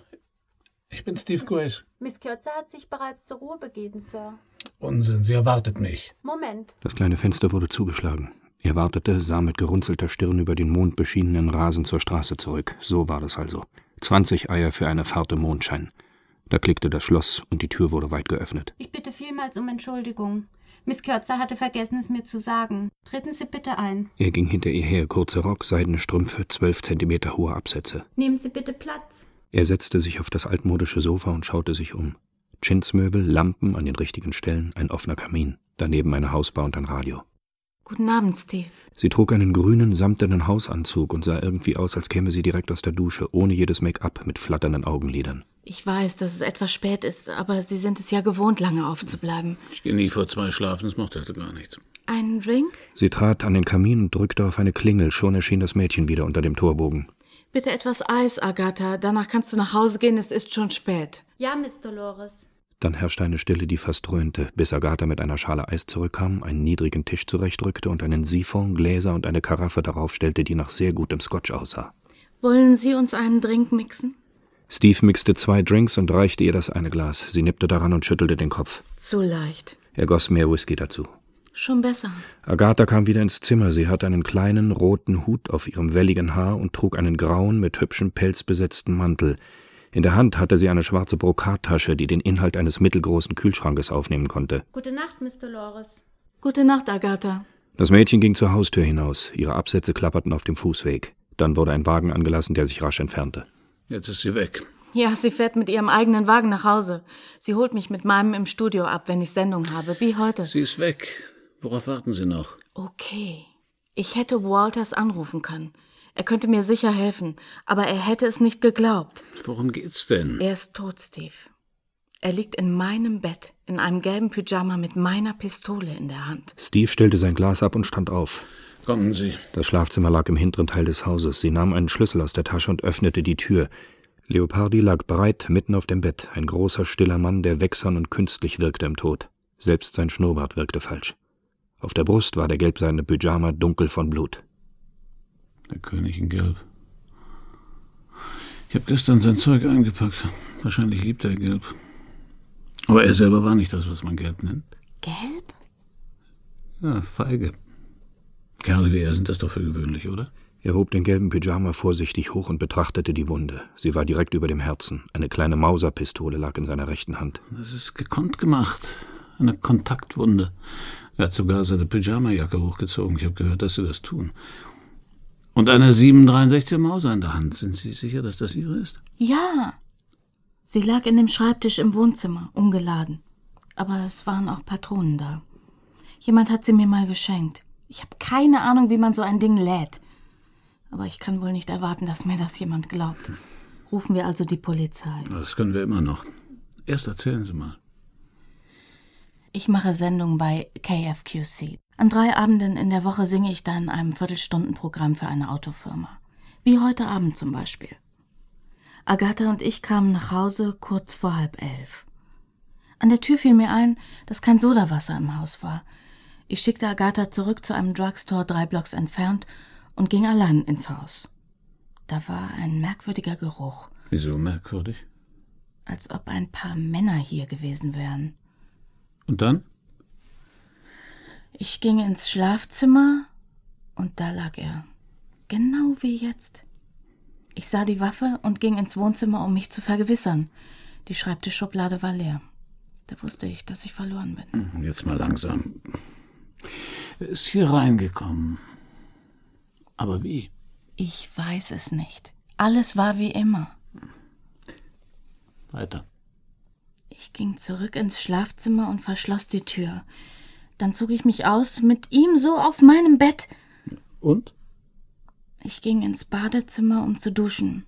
Ich bin Steve Grace. Miss Chiozza hat sich bereits zur Ruhe begeben, Sir. Unsinn, sie erwartet mich. Moment. Das kleine Fenster wurde zugeschlagen. Er wartete, sah mit gerunzelter Stirn über den mondbeschienenen Rasen zur Straße zurück. So war das also. Zwanzig Eier für eine Fahrt im Mondschein. Da klickte das Schloss und die Tür wurde weit geöffnet. Ich bitte vielmals um Entschuldigung. Miss Chiozza hatte vergessen, es mir zu sagen. Treten Sie bitte ein. Er ging hinter ihr her, kurzer Rock, seidene Strümpfe, zwölf Zentimeter hohe Absätze. Nehmen Sie bitte Platz. Er setzte sich auf das altmodische Sofa und schaute sich um. Chintz-Möbel, Lampen an den richtigen Stellen, ein offener Kamin, daneben eine Hausbar und ein Radio. Guten Abend, Steve. Sie trug einen grünen, samtenen Hausanzug und sah irgendwie aus, als käme sie direkt aus der Dusche, ohne jedes Make-up, mit flatternden Augenlidern. Ich weiß, dass es etwas spät ist, aber Sie sind es ja gewohnt, lange aufzubleiben. Ich gehe nie vor zwei schlafen, das macht also gar nichts. Einen Drink? Sie trat an den Kamin und drückte auf eine Klingel, schon erschien das Mädchen wieder unter dem Torbogen. Bitte etwas Eis, Agatha, danach kannst du nach Hause gehen, es ist schon spät. Ja, Miss Dolores. Dann herrschte eine Stille, die fast dröhnte, bis Agatha mit einer Schale Eis zurückkam, einen niedrigen Tisch zurechtrückte und einen Siphon, Gläser und eine Karaffe darauf stellte, die nach sehr gutem Scotch aussah. Wollen Sie uns einen Drink mixen? Steve mixte zwei Drinks und reichte ihr das eine Glas. Sie nippte daran und schüttelte den Kopf. Zu leicht. Er goss mehr Whisky dazu. Schon besser. Agatha kam wieder ins Zimmer. Sie hatte einen kleinen, roten Hut auf ihrem welligen Haar und trug einen grauen, mit hübschem Pelz besetzten Mantel. In der Hand hatte sie eine schwarze Brokattasche, die den Inhalt eines mittelgroßen Kühlschrankes aufnehmen konnte. Gute Nacht, Miss Dolores. Gute Nacht, Agatha. Das Mädchen ging zur Haustür hinaus. Ihre Absätze klapperten auf dem Fußweg. Dann wurde ein Wagen angelassen, der sich rasch entfernte. Jetzt ist sie weg. Ja, sie fährt mit ihrem eigenen Wagen nach Hause. Sie holt mich mit meinem im Studio ab, wenn ich Sendung habe, wie heute. Sie ist weg. Worauf warten Sie noch? Okay. Ich hätte Walters anrufen können. Er könnte mir sicher helfen, aber er hätte es nicht geglaubt. Worum geht's denn? Er ist tot, Steve. Er liegt in meinem Bett, in einem gelben Pyjama mit meiner Pistole in der Hand. Steve stellte sein Glas ab und stand auf. Kommen Sie. Das Schlafzimmer lag im hinteren Teil des Hauses. Sie nahm einen Schlüssel aus der Tasche und öffnete die Tür. Leopardi lag breit mitten auf dem Bett, ein großer, stiller Mann, der wächsern und künstlich wirkte im Tod. Selbst sein Schnurrbart wirkte falsch. Auf der Brust war der gelbseidene Pyjama dunkel von Blut. Der König in Gelb. Ich habe gestern sein Zeug eingepackt. Wahrscheinlich liebt er Gelb. Aber er selber war nicht das, was man Gelb nennt. Gelb? Ja, feige. Kerle wie er sind das doch für gewöhnlich, oder? Er hob den gelben Pyjama vorsichtig hoch und betrachtete die Wunde. Sie war direkt über dem Herzen. Eine kleine Mauserpistole lag in seiner rechten Hand. Das ist gekonnt gemacht. Eine Kontaktwunde. Er hat sogar seine Pyjamajacke hochgezogen. Ich habe gehört, dass sie das tun. Und eine sieben dreiundsechziger Mauser in der Hand. Sind Sie sicher, dass das Ihre ist? Ja. Sie lag in dem Schreibtisch im Wohnzimmer, ungeladen. Aber es waren auch Patronen da. Jemand hat sie mir mal geschenkt. Ich habe keine Ahnung, wie man so ein Ding lädt. Aber ich kann wohl nicht erwarten, dass mir das jemand glaubt. Rufen wir also die Polizei. Das können wir immer noch. Erst erzählen Sie mal. Ich mache Sendungen bei K F Q C. An drei Abenden in der Woche singe ich da in einem Viertelstundenprogramm für eine Autofirma. Wie heute Abend zum Beispiel. Agatha und ich kamen nach Hause kurz vor halb elf. An der Tür fiel mir ein, dass kein Sodawasser im Haus war. Ich schickte Agatha zurück zu einem Drugstore drei Blocks entfernt und ging allein ins Haus. Da war ein merkwürdiger Geruch. Wieso merkwürdig? Als ob ein paar Männer hier gewesen wären. Und dann? Ich ging ins Schlafzimmer und da lag er. Genau wie jetzt. Ich sah die Waffe und ging ins Wohnzimmer, um mich zu vergewissern. Die Schreibtischschublade war leer. Da wusste ich, dass ich verloren bin. Jetzt mal langsam. Er ist hier reingekommen. Aber wie? Ich weiß es nicht. Alles war wie immer. Weiter. Ich ging zurück ins Schlafzimmer und verschloss die Tür. Dann zog ich mich aus, mit ihm so auf meinem Bett. Und? Ich ging ins Badezimmer, um zu duschen.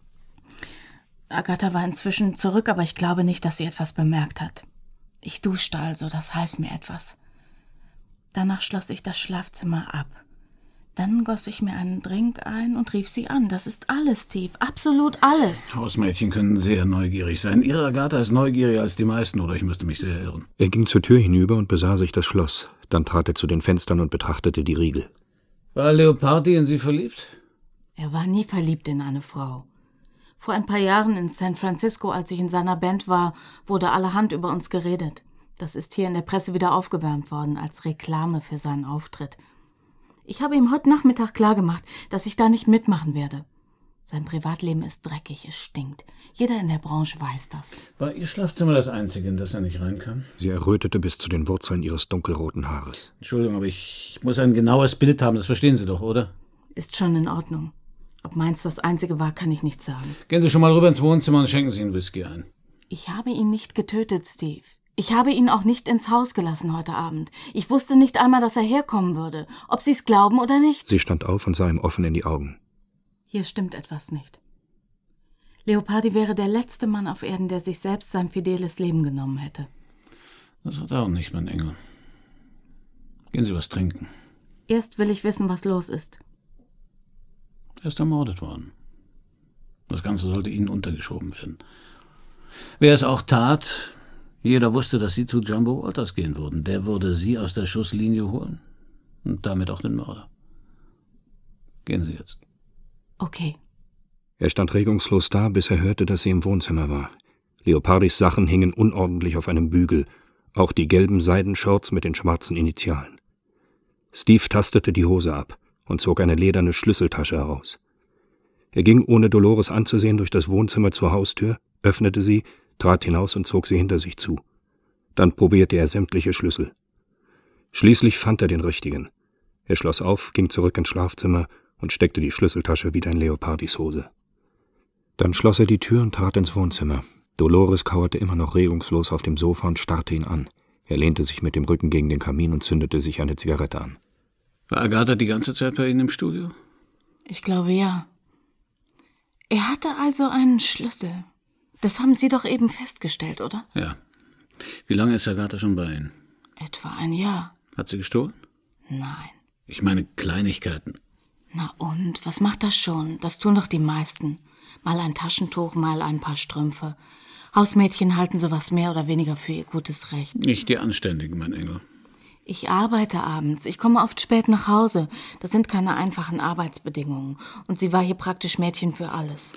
Agatha war inzwischen zurück, aber ich glaube nicht, dass sie etwas bemerkt hat. Ich duschte also, das half mir etwas. Danach schloss ich das Schlafzimmer ab. Dann goss ich mir einen Drink ein und rief sie an. Das ist alles, Steve. Absolut alles. Hausmädchen können sehr neugierig sein. Ihre Agatha ist neugieriger als die meisten, oder ich müsste mich sehr irren. Er ging zur Tür hinüber und besah sich das Schloss. Dann trat er zu den Fenstern und betrachtete die Riegel. War Leopardi in Sie verliebt? Er war nie verliebt in eine Frau. Vor ein paar Jahren in San Francisco, als ich in seiner Band war, wurde allerhand über uns geredet. Das ist hier in der Presse wieder aufgewärmt worden, als Reklame für seinen Auftritt. Ich habe ihm heute Nachmittag klargemacht, dass ich da nicht mitmachen werde. Sein Privatleben ist dreckig, es stinkt. Jeder in der Branche weiß das. War Ihr Schlafzimmer das einzige, in das er nicht reinkam? Sie errötete bis zu den Wurzeln ihres dunkelroten Haares. Entschuldigung, aber ich muss ein genaues Bild haben, das verstehen Sie doch, oder? Ist schon in Ordnung. Ob meins das einzige war, kann ich nicht sagen. Gehen Sie schon mal rüber ins Wohnzimmer und schenken Sie einen Whisky ein. Ich habe ihn nicht getötet, Steve. Ich habe ihn auch nicht ins Haus gelassen heute Abend. Ich wusste nicht einmal, dass er herkommen würde, ob Sie es glauben oder nicht. Sie stand auf und sah ihm offen in die Augen. Hier stimmt etwas nicht. Leopardi wäre der letzte Mann auf Erden, der sich selbst sein fideles Leben genommen hätte. Das hat er auch nicht, mein Engel. Gehen Sie was trinken. Erst will ich wissen, was los ist. Er ist ermordet worden. Das Ganze sollte Ihnen untergeschoben werden. Wer es auch tat, jeder wusste, dass Sie zu Jumbo Walters gehen würden. Der würde Sie aus der Schusslinie holen und damit auch den Mörder. Gehen Sie jetzt. Okay. Er stand regungslos da, bis er hörte, dass sie im Wohnzimmer war. Leopardis Sachen hingen unordentlich auf einem Bügel, auch die gelben Seidenshorts mit den schwarzen Initialen. Steve tastete die Hose ab und zog eine lederne Schlüsseltasche heraus. Er ging, ohne Dolores anzusehen, durch das Wohnzimmer zur Haustür, öffnete sie, trat hinaus und zog sie hinter sich zu. Dann probierte er sämtliche Schlüssel. Schließlich fand er den richtigen. Er schloss auf, ging zurück ins Schlafzimmer und steckte die Schlüsseltasche wieder in Leopardis Hose. Dann schloss er die Tür und trat ins Wohnzimmer. Dolores kauerte immer noch regungslos auf dem Sofa und starrte ihn an. Er lehnte sich mit dem Rücken gegen den Kamin und zündete sich eine Zigarette an. War Agatha die ganze Zeit bei Ihnen im Studio? Ich glaube, ja. Er hatte also einen Schlüssel. Das haben Sie doch eben festgestellt, oder? Ja. Wie lange ist Agatha schon bei Ihnen? Etwa ein Jahr. Hat sie gestohlen? Nein. Ich meine Kleinigkeiten. Na und, was macht das schon? Das tun doch die meisten. Mal ein Taschentuch, mal ein paar Strümpfe. Hausmädchen halten sowas mehr oder weniger für ihr gutes Recht. Nicht die Anständigen, mein Engel. Ich arbeite abends. Ich komme oft spät nach Hause. Das sind keine einfachen Arbeitsbedingungen. Und sie war hier praktisch Mädchen für alles.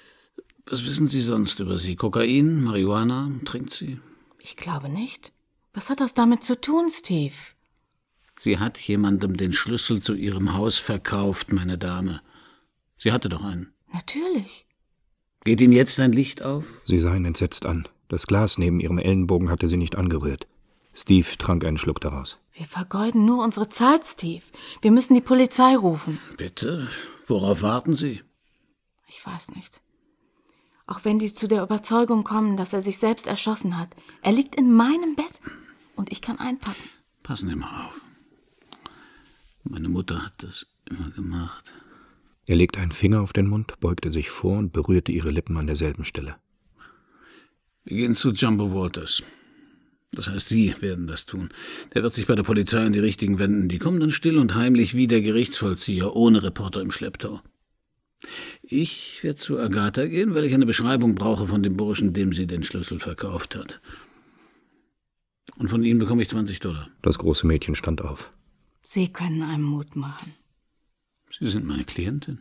Was wissen Sie sonst über sie? Kokain, Marihuana, trinkt sie? Ich glaube nicht. Was hat das damit zu tun, Steve? Sie hat jemandem den Schlüssel zu ihrem Haus verkauft, meine Dame. Sie hatte doch einen. Natürlich. Geht Ihnen jetzt ein Licht auf? Sie sah ihn entsetzt an. Das Glas neben ihrem Ellenbogen hatte sie nicht angerührt. Steve trank einen Schluck daraus. Wir vergeuden nur unsere Zeit, Steve. Wir müssen die Polizei rufen. Bitte? Worauf warten Sie? Ich weiß nicht. Auch wenn die zu der Überzeugung kommen, dass er sich selbst erschossen hat. Er liegt in meinem Bett und ich kann einpacken. Passen Sie mal auf. Meine Mutter hat das immer gemacht. Er legte einen Finger auf den Mund, beugte sich vor und berührte ihre Lippen an derselben Stelle. Wir gehen zu Jumbo Walters. Das heißt, Sie werden das tun. Der wird sich bei der Polizei an die Richtigen wenden. Die kommen dann still und heimlich wie der Gerichtsvollzieher, ohne Reporter im Schlepptau. Ich werde zu Agatha gehen, weil ich eine Beschreibung brauche von dem Burschen, dem sie den Schlüssel verkauft hat. Und von Ihnen bekomme ich zwanzig Dollar. Das große Mädchen stand auf. Sie können einem Mut machen. Sie sind meine Klientin.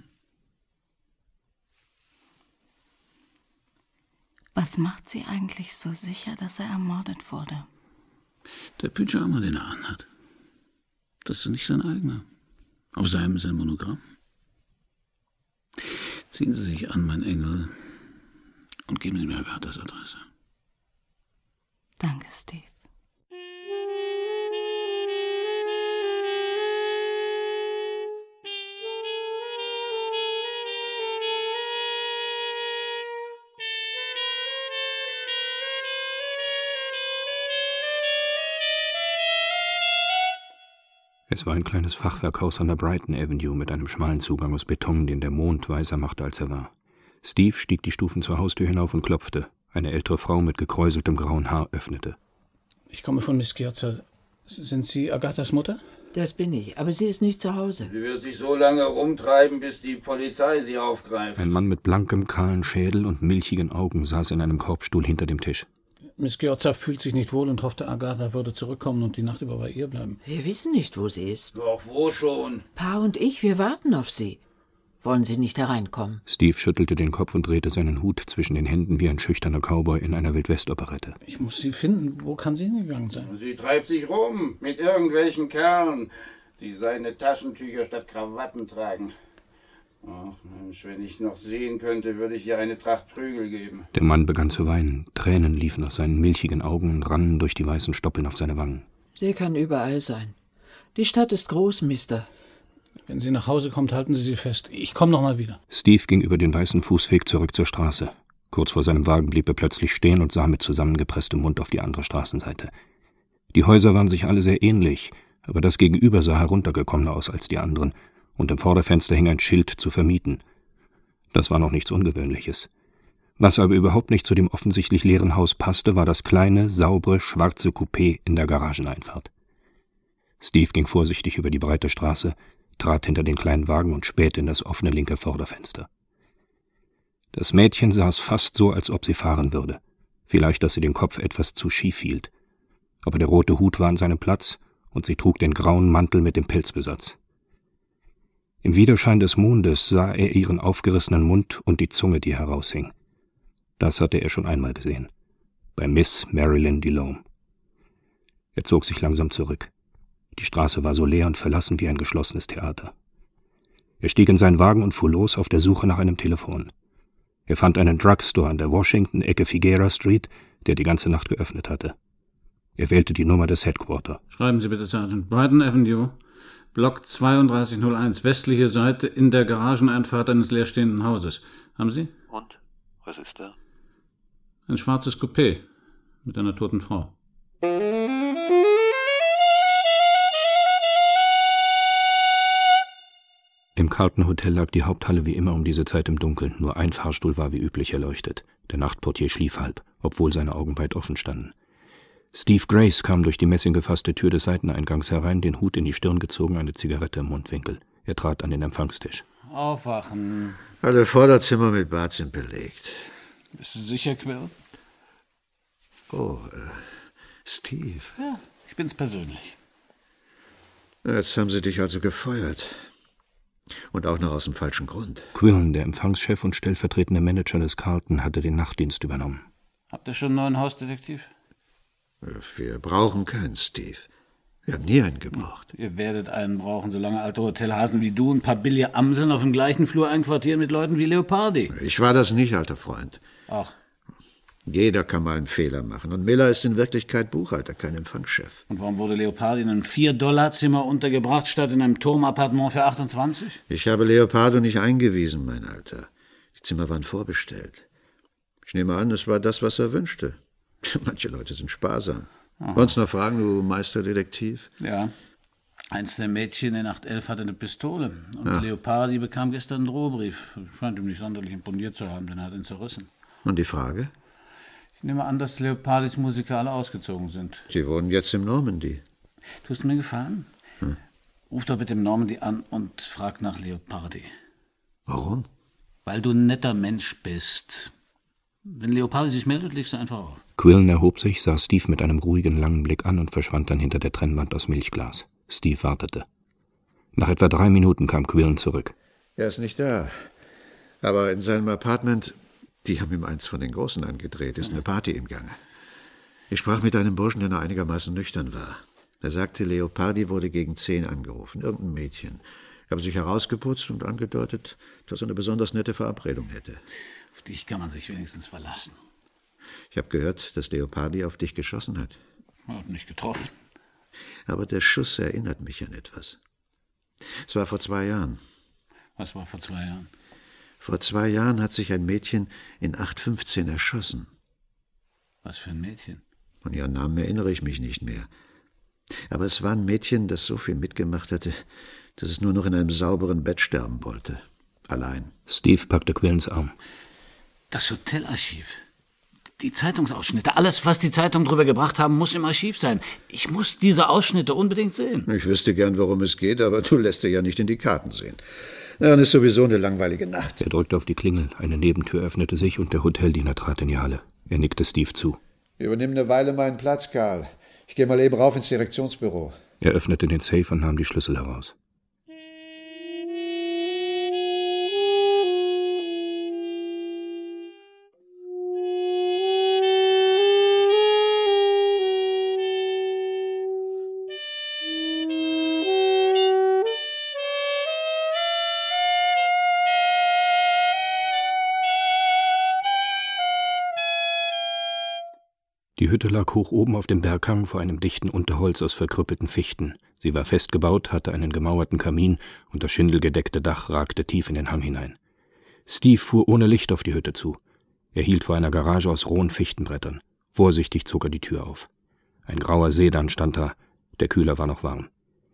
Was macht Sie eigentlich so sicher, dass er ermordet wurde? Der Pyjama, den er anhat. Das ist nicht sein eigener. Auf seinem ist ein Monogramm. Ziehen Sie sich an, mein Engel, und geben Sie mir Agathas Adresse. Danke, Steve. Es war ein kleines Fachwerkhaus an der Brighton Avenue mit einem schmalen Zugang aus Beton, den der Mond weißer machte, als er war. Steve stieg die Stufen zur Haustür hinauf und klopfte. Eine ältere Frau mit gekräuseltem grauen Haar öffnete. Ich komme von Miss Kierzer. Sind Sie Agathas Mutter? Das bin ich, aber sie ist nicht zu Hause. Sie wird sich so lange rumtreiben, bis die Polizei sie aufgreift. Ein Mann mit blankem, kahlen Schädel und milchigen Augen saß in einem Korbstuhl hinter dem Tisch. Miss Kierzer fühlt sich nicht wohl und hoffte, Agatha würde zurückkommen und die Nacht über bei ihr bleiben. Wir wissen nicht, wo sie ist. Doch, wo schon? Pa und ich, wir warten auf sie. Wollen Sie nicht hereinkommen? Steve schüttelte den Kopf und drehte seinen Hut zwischen den Händen wie ein schüchterner Cowboy in einer Wildwest-Operette. Ich muss sie finden. Wo kann sie hingegangen sein? Sie treibt sich rum mit irgendwelchen Kerlen, die seine Taschentücher statt Krawatten tragen. Ach Mensch, wenn ich noch sehen könnte, würde ich ihr eine Tracht Prügel geben. Der Mann begann zu weinen. Tränen liefen aus seinen milchigen Augen und rannen durch die weißen Stoppeln auf seine Wangen. Sie kann überall sein. Die Stadt ist groß, Mister. Wenn sie nach Hause kommt, halten Sie sie fest. Ich komme noch mal wieder. Steve ging über den weißen Fußweg zurück zur Straße. Kurz vor seinem Wagen blieb er plötzlich stehen und sah mit zusammengepresstem Mund auf die andere Straßenseite. Die Häuser waren sich alle sehr ähnlich, aber das Gegenüber sah heruntergekommener aus als die anderen, und im Vorderfenster hing ein Schild zu vermieten. Das war noch nichts Ungewöhnliches. Was aber überhaupt nicht zu dem offensichtlich leeren Haus passte, war das kleine, saubere, schwarze Coupé in der Garageneinfahrt. Steve ging vorsichtig über die breite Straße, trat hinter den kleinen Wagen und spähte in das offene linke Vorderfenster. Das Mädchen saß fast so, als ob sie fahren würde. Vielleicht, dass sie den Kopf etwas zu schief hielt. Aber der rote Hut war an seinem Platz und sie trug den grauen Mantel mit dem Pelzbesatz. Im Widerschein des Mondes sah er ihren aufgerissenen Mund und die Zunge, die heraushing. Das hatte er schon einmal gesehen. Bei Miss Marilyn Delome. Er zog sich langsam zurück. Die Straße war so leer und verlassen wie ein geschlossenes Theater. Er stieg in seinen Wagen und fuhr los auf der Suche nach einem Telefon. Er fand einen Drugstore an der Washington-Ecke Figueroa Street, der die ganze Nacht geöffnet hatte. Er wählte die Nummer des Headquarter. Schreiben Sie bitte, Sergeant. Brighton Avenue, Block zweiunddreißig null eins, westliche Seite in der Garageneinfahrt eines leerstehenden Hauses. Haben Sie? Und? Was ist da? Ein schwarzes Coupé mit einer toten Frau. Im Carlton Hotel lag die Haupthalle wie immer um diese Zeit im Dunkeln. Nur ein Fahrstuhl war wie üblich erleuchtet. Der Nachtportier schlief halb, obwohl seine Augen weit offen standen. Steve Grace kam durch die messinggefasste Tür des Seiteneingangs herein, den Hut in die Stirn gezogen, eine Zigarette im Mundwinkel. Er trat an den Empfangstisch. Aufwachen. Alle Vorderzimmer mit Bad sind belegt. Bist du sicher, Quill? Oh, äh, Steve. Ja, ich bin's persönlich. Jetzt haben sie dich also gefeuert. Und auch noch aus dem falschen Grund. Quillen, der Empfangschef und stellvertretende Manager des Carlton, hatte den Nachtdienst übernommen. Habt ihr schon einen neuen Hausdetektiv? Wir brauchen keinen, Steve. Wir haben nie einen gebraucht. Ihr werdet einen brauchen, solange alte Hotelhasen wie du ein paar billige Amseln auf dem gleichen Flur einquartieren mit Leuten wie Leopardi. Ich war das nicht, alter Freund. Ach. Jeder kann mal einen Fehler machen. Und Miller ist in Wirklichkeit Buchhalter, kein Empfangschef. Und warum wurde Leopardi in einem vier-Dollar-Zimmer untergebracht, statt in einem Turmappartement für achtundzwanzig? Ich habe Leopardo nicht eingewiesen, mein Alter. Die Zimmer waren vorbestellt. Ich nehme an, es war das, was er wünschte. Manche Leute sind sparsam. Aha. Wolltest du noch fragen, du Meisterdetektiv? Ja. Eins der Mädchen in acht elf hatte eine Pistole. Und Ah. Leopardi bekam gestern einen Drohbrief. Scheint ihm nicht sonderlich imponiert zu haben, denn er hat ihn zerrissen. Und die Frage? Ich nehme an, dass Leopardis Musiker alle ausgezogen sind. Sie wohnen jetzt im Normandy. Tust du mir gefallen? Hm. Ruf doch bitte im Normandy an und frag nach Leopardi. Warum? Weil du ein netter Mensch bist. Wenn Leopardi sich meldet, legst du einfach auf. Quillen erhob sich, sah Steve mit einem ruhigen, langen Blick an und verschwand dann hinter der Trennwand aus Milchglas. Steve wartete. Nach etwa drei Minuten kam Quillen zurück. Er ist nicht da. Aber in seinem Apartment, die haben ihm eins von den Großen angedreht, ist eine Party im Gange. Ich sprach mit einem Burschen, der noch einigermaßen nüchtern war. Er sagte, Leopardi wurde gegen zehn angerufen, irgendein Mädchen. Er habe sich herausgeputzt und angedeutet, dass er eine besonders nette Verabredung hätte. Auf dich kann man sich wenigstens verlassen. Ich habe gehört, dass Leopardi auf dich geschossen hat. Er hat nicht getroffen. Aber der Schuss erinnert mich an etwas. Es war vor zwei Jahren. Was war vor zwei Jahren? Vor zwei Jahren hat sich ein Mädchen in acht fünfzehn erschossen. Was für ein Mädchen? An ihren Namen erinnere ich mich nicht mehr. Aber es war ein Mädchen, das so viel mitgemacht hatte, dass es nur noch in einem sauberen Bett sterben wollte. Allein. Steve packte Quillens Arm. Das Hotelarchiv. Die Zeitungsausschnitte. Alles, was die Zeitungen drüber gebracht haben, muss im Archiv sein. Ich muss diese Ausschnitte unbedingt sehen. Ich wüsste gern, worum es geht, aber du lässt dir ja nicht in die Karten sehen. Dann ist sowieso eine langweilige Nacht. Er drückte auf die Klingel. Eine Nebentür öffnete sich und der Hoteldiener trat in die Halle. Er nickte Steve zu. Übernimm eine Weile meinen Platz, Karl. Ich gehe mal eben rauf ins Direktionsbüro. Er öffnete den Safe und nahm die Schlüssel heraus. Die Hütte lag hoch oben auf dem Berghang vor einem dichten Unterholz aus verkrüppelten Fichten. Sie war fest gebaut, hatte einen gemauerten Kamin und das schindelgedeckte Dach ragte tief in den Hang hinein. Steve fuhr ohne Licht auf die Hütte zu. Er hielt vor einer Garage aus rohen Fichtenbrettern. Vorsichtig zog er die Tür auf. Ein grauer Sedan stand da, der Kühler war noch warm.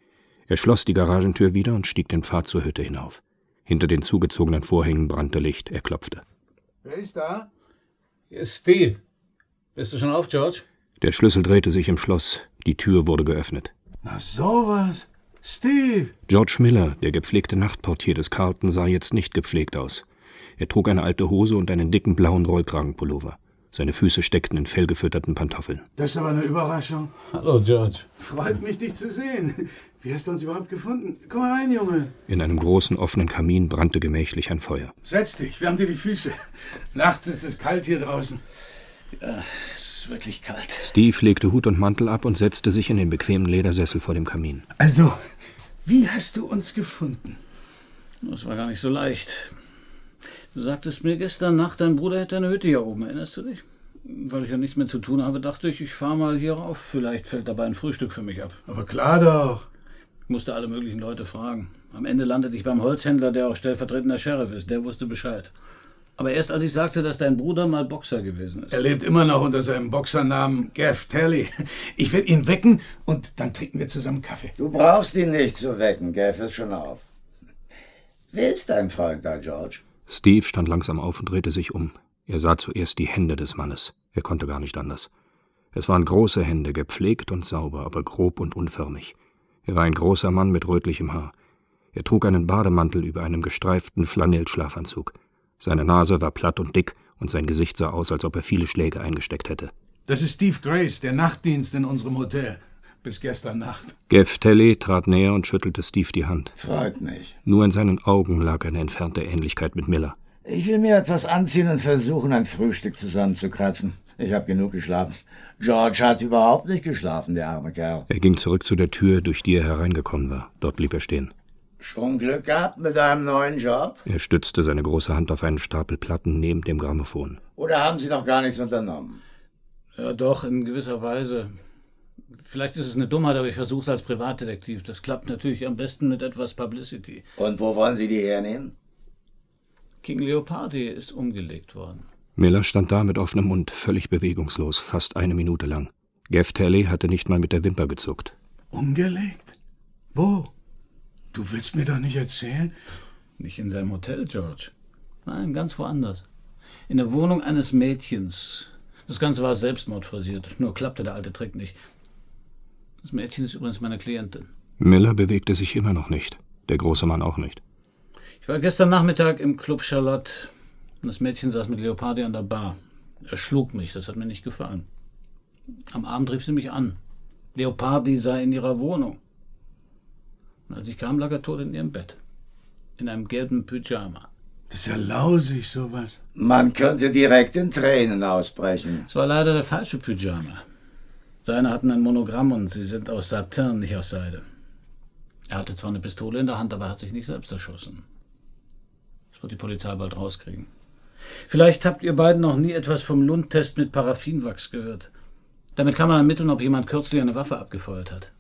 Er schloss die Garagentür wieder und stieg den Pfad zur Hütte hinauf. Hinter den zugezogenen Vorhängen brannte Licht, er klopfte. Wer ist da? Hier ist Steve. Bist du schon auf, George? Der Schlüssel drehte sich im Schloss, die Tür wurde geöffnet. Na sowas. Steve! George Miller, der gepflegte Nachtportier des Carlton, sah jetzt nicht gepflegt aus. Er trug eine alte Hose und einen dicken blauen Rollkragenpullover. Seine Füße steckten in fellgefütterten Pantoffeln. Das ist aber eine Überraschung. Hallo, George. Freut mich, dich zu sehen. Wie hast du uns überhaupt gefunden? Komm mal rein, Junge. In einem großen, offenen Kamin brannte gemächlich ein Feuer. Setz dich, wärm dir die Füße. Nachts ist es kalt hier draußen. Ja, es ist wirklich kalt. Steve legte Hut und Mantel ab und setzte sich in den bequemen Ledersessel vor dem Kamin. Also, wie hast du uns gefunden? Das war gar nicht so leicht. Du sagtest mir gestern Nacht, dein Bruder hätte eine Hütte hier oben. Erinnerst du dich? Weil ich ja nichts mehr zu tun habe, dachte ich, ich fahre mal hier rauf. Vielleicht fällt dabei ein Frühstück für mich ab. Aber klar doch. Ich musste alle möglichen Leute fragen. Am Ende landete ich beim Holzhändler, der auch stellvertretender Sheriff ist. Der wusste Bescheid. Aber erst als ich sagte, dass dein Bruder mal Boxer gewesen ist. Er lebt immer noch unter seinem Boxernamen Gaff Tally. Ich werde ihn wecken und dann trinken wir zusammen Kaffee. Du brauchst ihn nicht zu wecken, Gaff ist schon auf. Wer ist dein Freund da, George? Steve stand langsam auf und drehte sich um. Er sah zuerst die Hände des Mannes. Er konnte gar nicht anders. Es waren große Hände, gepflegt und sauber, aber grob und unförmig. Er war ein großer Mann mit rötlichem Haar. Er trug einen Bademantel über einem gestreiften Flanellschlafanzug. Seine Nase war platt und dick und sein Gesicht sah aus, als ob er viele Schläge eingesteckt hätte. Das ist Steve Grace, der Nachtdienst in unserem Hotel. Bis gestern Nacht. Gaff Tally trat näher und schüttelte Steve die Hand. Freut mich. Nur in seinen Augen lag eine entfernte Ähnlichkeit mit Miller. Ich will mir etwas anziehen und versuchen, ein Frühstück zusammenzukratzen. Ich habe genug geschlafen. George hat überhaupt nicht geschlafen, der arme Kerl. Er ging zurück zu der Tür, durch die er hereingekommen war. Dort blieb er stehen. Schon Glück gehabt mit deinem neuen Job? Er stützte seine große Hand auf einen Stapel Platten neben dem Grammophon. Oder haben Sie noch gar nichts unternommen? Ja, doch, in gewisser Weise. Vielleicht ist es eine Dummheit, aber ich versuche es als Privatdetektiv. Das klappt natürlich am besten mit etwas Publicity. Und wo wollen Sie die hernehmen? King Leopardi ist umgelegt worden. Miller stand da mit offenem Mund, völlig bewegungslos, fast eine Minute lang. Gav Talley hatte nicht mal mit der Wimper gezuckt. Umgelegt? Wo? Du willst mir doch nicht erzählen? Nicht in seinem Hotel, George. Nein, ganz woanders. In der Wohnung eines Mädchens. Das Ganze war selbstmordfrisiert, nur klappte der alte Trick nicht. Das Mädchen ist übrigens meine Klientin. Miller bewegte sich immer noch nicht. Der große Mann auch nicht. Ich war gestern Nachmittag im Club Charlotte. Das Mädchen saß mit Leopardi an der Bar. Er schlug mich, das hat mir nicht gefallen. Am Abend rief sie mich an. Leopardi sei in ihrer Wohnung. Und als ich kam, lag er tot in ihrem Bett. In einem gelben Pyjama. Das ist ja lausig, sowas. Man könnte direkt in Tränen ausbrechen. Es war leider der falsche Pyjama. Seine hatten ein Monogramm und sie sind aus Satin, nicht aus Seide. Er hatte zwar eine Pistole in der Hand, aber er hat sich nicht selbst erschossen. Das wird die Polizei bald rauskriegen. Vielleicht habt ihr beiden noch nie etwas vom Lund-Test mit Paraffinwachs gehört. Damit kann man ermitteln, ob jemand kürzlich eine Waffe abgefeuert hat.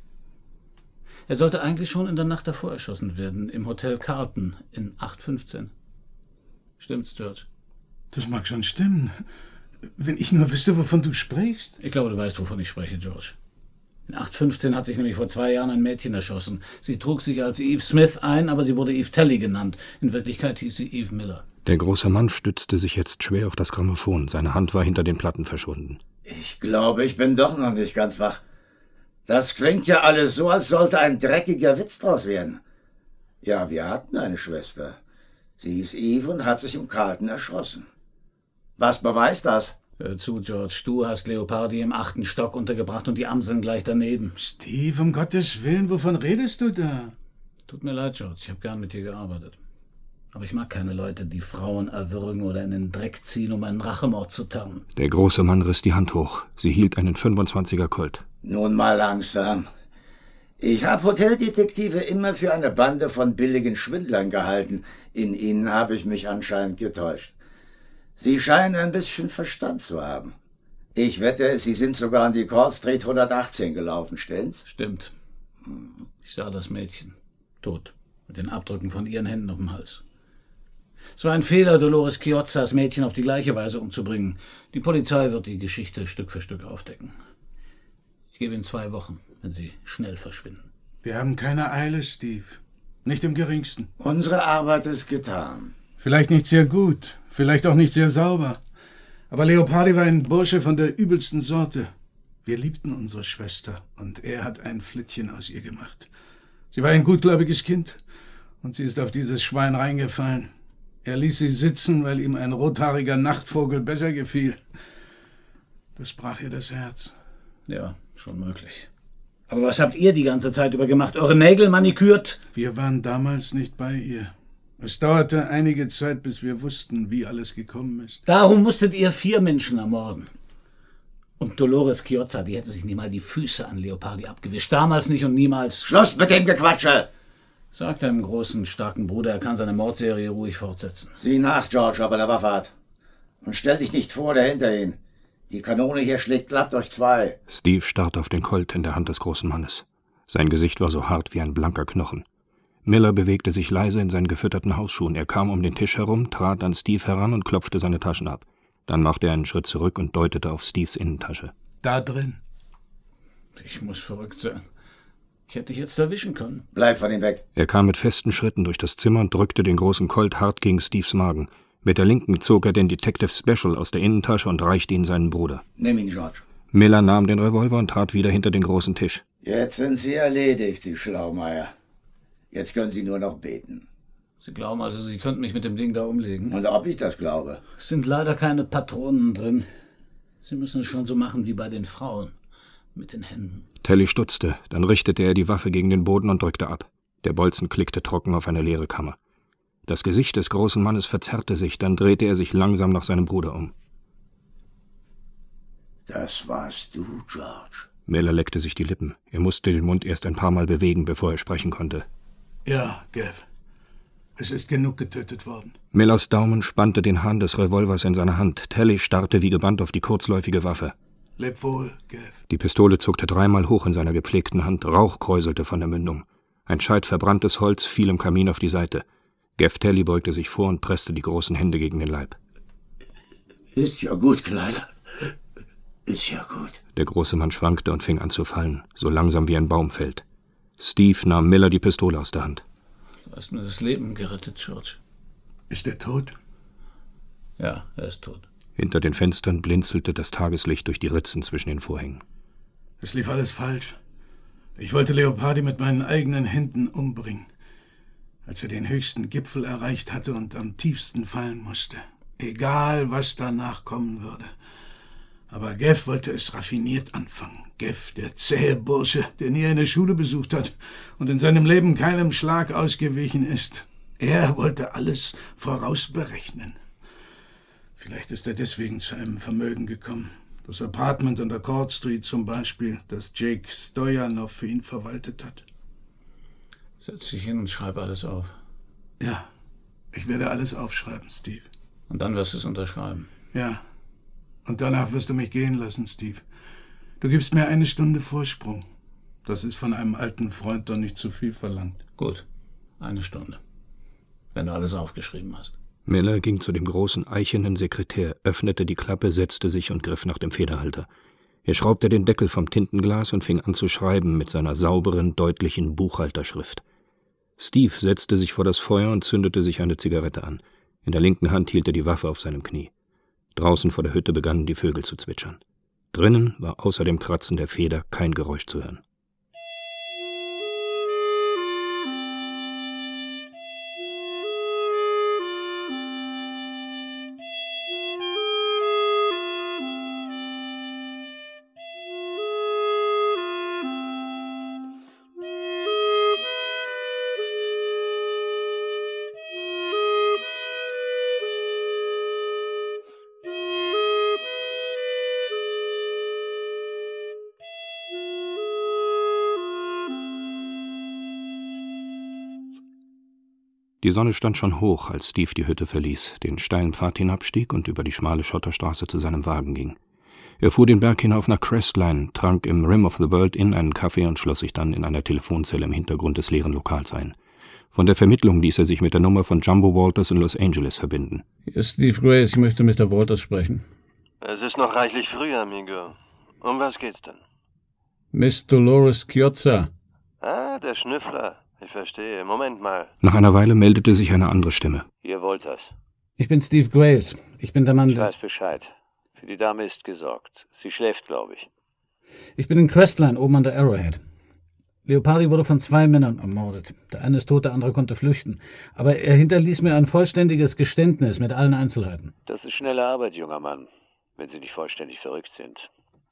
Er sollte eigentlich schon in der Nacht davor erschossen werden, im Hotel Carlton in acht fünfzehn. Stimmt's, George? Das mag schon stimmen. Wenn ich nur wüsste, wovon du sprichst. Ich glaube, du weißt, wovon ich spreche, George. In acht fünfzehn hat sich nämlich vor zwei Jahren ein Mädchen erschossen. Sie trug sich als Eve Smith ein, aber sie wurde Eve Talley genannt. In Wirklichkeit hieß sie Eve Miller. Der große Mann stützte sich jetzt schwer auf das Grammophon. Seine Hand war hinter den Platten verschwunden. Ich glaube, ich bin doch noch nicht ganz wach. Das klingt ja alles so, als sollte ein dreckiger Witz draus werden. Ja, wir hatten eine Schwester. Sie hieß Eve und hat sich im Carlton erschossen. Was beweist das? Hör zu, George, du hast Leopardi im achten Stock untergebracht und die Amseln gleich daneben. Steve, um Gottes Willen, wovon redest du da? Tut mir leid, George, ich habe gern mit dir gearbeitet. Aber ich mag keine Leute, die Frauen erwürgen oder in den Dreck ziehen, um einen Rachemord zu tarnen. Der große Mann riss die Hand hoch. Sie hielt einen fünfundzwanziger Colt. Nun mal langsam. Ich habe Hoteldetektive immer für eine Bande von billigen Schwindlern gehalten. In ihnen habe ich mich anscheinend getäuscht. Sie scheinen ein bisschen Verstand zu haben. Ich wette, Sie sind sogar an die Court Street hundertachtzehn gelaufen, stimmt's? Stimmt. Ich sah das Mädchen. Tot. Mit den Abdrücken von ihren Händen auf dem Hals. Es war ein Fehler, Dolores Chiozza, das Mädchen auf die gleiche Weise umzubringen. Die Polizei wird die Geschichte Stück für Stück aufdecken. Ich gebe Ihnen zwei Wochen, wenn Sie schnell verschwinden. Wir haben keine Eile, Steve. Nicht im geringsten. Unsere Arbeit ist getan. Vielleicht nicht sehr gut, vielleicht auch nicht sehr sauber. Aber Leopardi war ein Bursche von der übelsten Sorte. Wir liebten unsere Schwester und er hat ein Flittchen aus ihr gemacht. Sie war ein gutgläubiges Kind und sie ist auf dieses Schwein reingefallen. Er ließ sie sitzen, weil ihm ein rothaariger Nachtvogel besser gefiel. Das brach ihr das Herz. Ja, schon möglich. Aber was habt ihr die ganze Zeit über gemacht? Eure Nägel manikürt? Wir waren damals nicht bei ihr. Es dauerte einige Zeit, bis wir wussten, wie alles gekommen ist. Darum musstet ihr vier Menschen ermorden. Und Dolores Chiozza, die hätte sich nie mal die Füße an Leopardi abgewischt. Damals nicht und niemals. Schluss mit dem Gequatsche! Sagt deinem großen, starken Bruder, er kann seine Mordserie ruhig fortsetzen. Sieh nach, George, ob er eine Waffe hat. Und stell dich nicht vor, der hinter ihn. Die Kanone hier schlägt glatt durch zwei. Steve starrte auf den Colt in der Hand des großen Mannes. Sein Gesicht war so hart wie ein blanker Knochen. Miller bewegte sich leise in seinen gefütterten Hausschuhen. Er kam um den Tisch herum, trat an Steve heran und klopfte seine Taschen ab. Dann machte er einen Schritt zurück und deutete auf Steves Innentasche. Da drin. Ich muss verrückt sein. Ich hätte dich jetzt erwischen können. Bleib von ihm weg. Er kam mit festen Schritten durch das Zimmer und drückte den großen Colt hart gegen Steves Magen. Mit der linken zog er den Detective Special aus der Innentasche und reichte ihn seinen Bruder. Nimm ihn, George. Miller nahm den Revolver und trat wieder hinter den großen Tisch. Jetzt sind Sie erledigt, Sie Schlaumeier. Jetzt können Sie nur noch beten. Sie glauben also, Sie könnten mich mit dem Ding da umlegen? Und ob ich das glaube? Es sind leider keine Patronen drin. Sie müssen es schon so machen wie bei den Frauen. Mit den Händen. Talley stutzte, dann richtete er die Waffe gegen den Boden und drückte ab. Der Bolzen klickte trocken auf eine leere Kammer. Das Gesicht des großen Mannes verzerrte sich, dann drehte er sich langsam nach seinem Bruder um. Das warst du, George. Miller leckte sich die Lippen. Er musste den Mund erst ein paar Mal bewegen, bevor er sprechen konnte. Ja, Gav. Es ist genug getötet worden. Millers Daumen spannte den Hahn des Revolvers in seiner Hand. Tally starrte wie gebannt auf die kurzläufige Waffe. Leb wohl, Gav. Die Pistole zuckte dreimal hoch in seiner gepflegten Hand. Rauch kräuselte von der Mündung. Ein Scheit verbranntes Holz fiel im Kamin auf die Seite. Gav Tally beugte sich vor und presste die großen Hände gegen den Leib. Ist ja gut, Kleiner. Ist ja gut. Der große Mann schwankte und fing an zu fallen, so langsam wie ein Baum fällt. Steve nahm Miller die Pistole aus der Hand. Du hast mir das Leben gerettet, George. Ist er tot? Ja, er ist tot. Hinter den Fenstern blinzelte das Tageslicht durch die Ritzen zwischen den Vorhängen. Es lief alles falsch. Ich wollte Leopardi mit meinen eigenen Händen umbringen, als er den höchsten Gipfel erreicht hatte und am tiefsten fallen musste. Egal, was danach kommen würde. Aber Gav wollte es raffiniert anfangen. Gav, der zähe Bursche, der nie eine Schule besucht hat und in seinem Leben keinem Schlag ausgewichen ist. Er wollte alles vorausberechnen. Vielleicht ist er deswegen zu einem Vermögen gekommen. Das Apartment an der Court Street zum Beispiel, das Jake Stoyanov für ihn verwaltet hat. Setz dich hin und schreib alles auf. Ja, ich werde alles aufschreiben, Steve. Und dann wirst du es unterschreiben. Ja, und danach wirst du mich gehen lassen, Steve. Du gibst mir eine Stunde Vorsprung. Das ist von einem alten Freund doch nicht zu viel verlangt. Gut, eine Stunde. Wenn du alles aufgeschrieben hast. Miller ging zu dem großen eichenen Sekretär, öffnete die Klappe, setzte sich und griff nach dem Federhalter. Er schraubte den Deckel vom Tintenglas und fing an zu schreiben mit seiner sauberen, deutlichen Buchhalterschrift. Steve setzte sich vor das Feuer und zündete sich eine Zigarette an. In der linken Hand hielt er die Waffe auf seinem Knie. Draußen vor der Hütte begannen die Vögel zu zwitschern. Drinnen war außer dem Kratzen der Feder kein Geräusch zu hören. Die Sonne stand schon hoch, als Steve die Hütte verließ, den steilen Pfad hinabstieg und über die schmale Schotterstraße zu seinem Wagen ging. Er fuhr den Berg hinauf nach Crestline, trank im Rim of the World Inn einen Kaffee und schloss sich dann in einer Telefonzelle im Hintergrund des leeren Lokals ein. Von der Vermittlung ließ er sich mit der Nummer von Jumbo Walters in Los Angeles verbinden. Hier ist Steve Grace, ich möchte Mister Walters sprechen. Es ist noch reichlich früh, amigo. Um was geht's denn? Miss Dolores Chiozza. Ah, der Schnüffler. Ich verstehe. Moment mal. Nach einer Weile meldete sich eine andere Stimme. Ihr wollt das. Ich bin Steve Grace. Ich bin der Mann, Ich der... weiß Bescheid. Für die Dame ist gesorgt. Sie schläft, glaube ich. Ich bin in Crestline, oben an der Arrowhead. Leopardi wurde von zwei Männern ermordet. Der eine ist tot, der andere konnte flüchten. Aber er hinterließ mir ein vollständiges Geständnis mit allen Einzelheiten. Das ist schnelle Arbeit, junger Mann, wenn Sie nicht vollständig verrückt sind.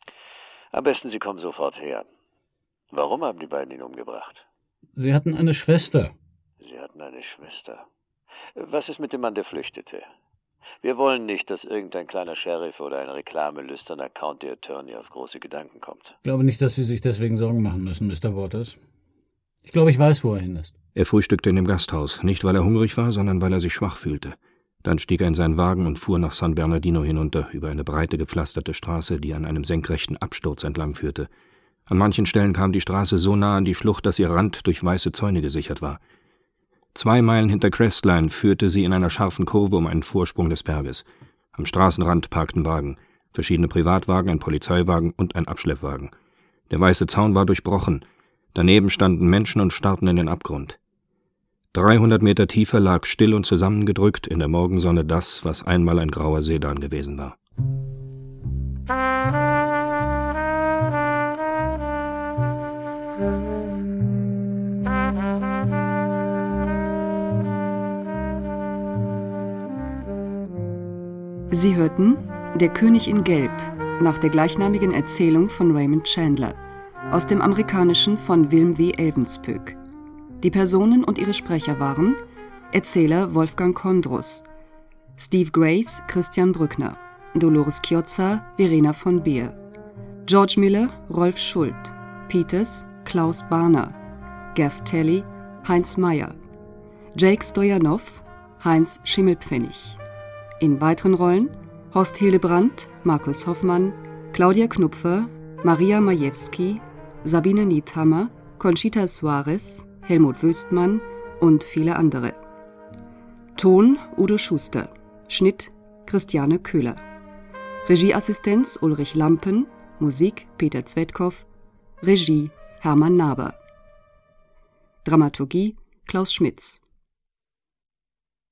Am besten, Sie kommen sofort her. Warum haben die beiden ihn umgebracht? Sie hatten eine Schwester. Sie hatten eine Schwester. Was ist mit dem Mann, der flüchtete? Wir wollen nicht, dass irgendein kleiner Sheriff oder ein reklamelüsterner County Attorney auf große Gedanken kommt. Ich glaube nicht, dass Sie sich deswegen Sorgen machen müssen, Mister Waters. Ich glaube, ich weiß, wo er hin ist. Er frühstückte in dem Gasthaus, nicht weil er hungrig war, sondern weil er sich schwach fühlte. Dann stieg er in seinen Wagen und fuhr nach San Bernardino hinunter, über eine breite, gepflasterte Straße, die an einem senkrechten Absturz entlang führte. An manchen Stellen kam die Straße so nah an die Schlucht, dass ihr Rand durch weiße Zäune gesichert war. Zwei Meilen hinter Crestline führte sie in einer scharfen Kurve um einen Vorsprung des Berges. Am Straßenrand parkten Wagen, verschiedene Privatwagen, ein Polizeiwagen und ein Abschleppwagen. Der weiße Zaun war durchbrochen. Daneben standen Menschen und starrten in den Abgrund. Dreihundert Meter tiefer lag still und zusammengedrückt in der Morgensonne das, was einmal ein grauer Sedan gewesen war. Sie hörten Der König in Gelb nach der gleichnamigen Erzählung von Raymond Chandler aus dem Amerikanischen von Wilm W. Elvenspöck. Die Personen und ihre Sprecher waren Erzähler Wolfgang Kondrus, Steve Grace Christian Brückner, Dolores Chiozza Verena von Beer, George Miller, Rolf Schult. Peters, Klaus Barner. Gav Telly, Heinz Meyer. Jake Stojanov, Heinz Schimmelpfennig. In weiteren Rollen Horst Hildebrandt, Markus Hoffmann, Claudia Knupfer, Maria Majewski, Sabine Niethammer, Conchita Suarez, Helmut Wüstmann und viele andere. Ton Udo Schuster. Schnitt Christiane Köhler. Regieassistenz Ulrich Lampen. Musik Peter Zwetkow. Regie Hermann Naber. Dramaturgie Klaus Schmitz.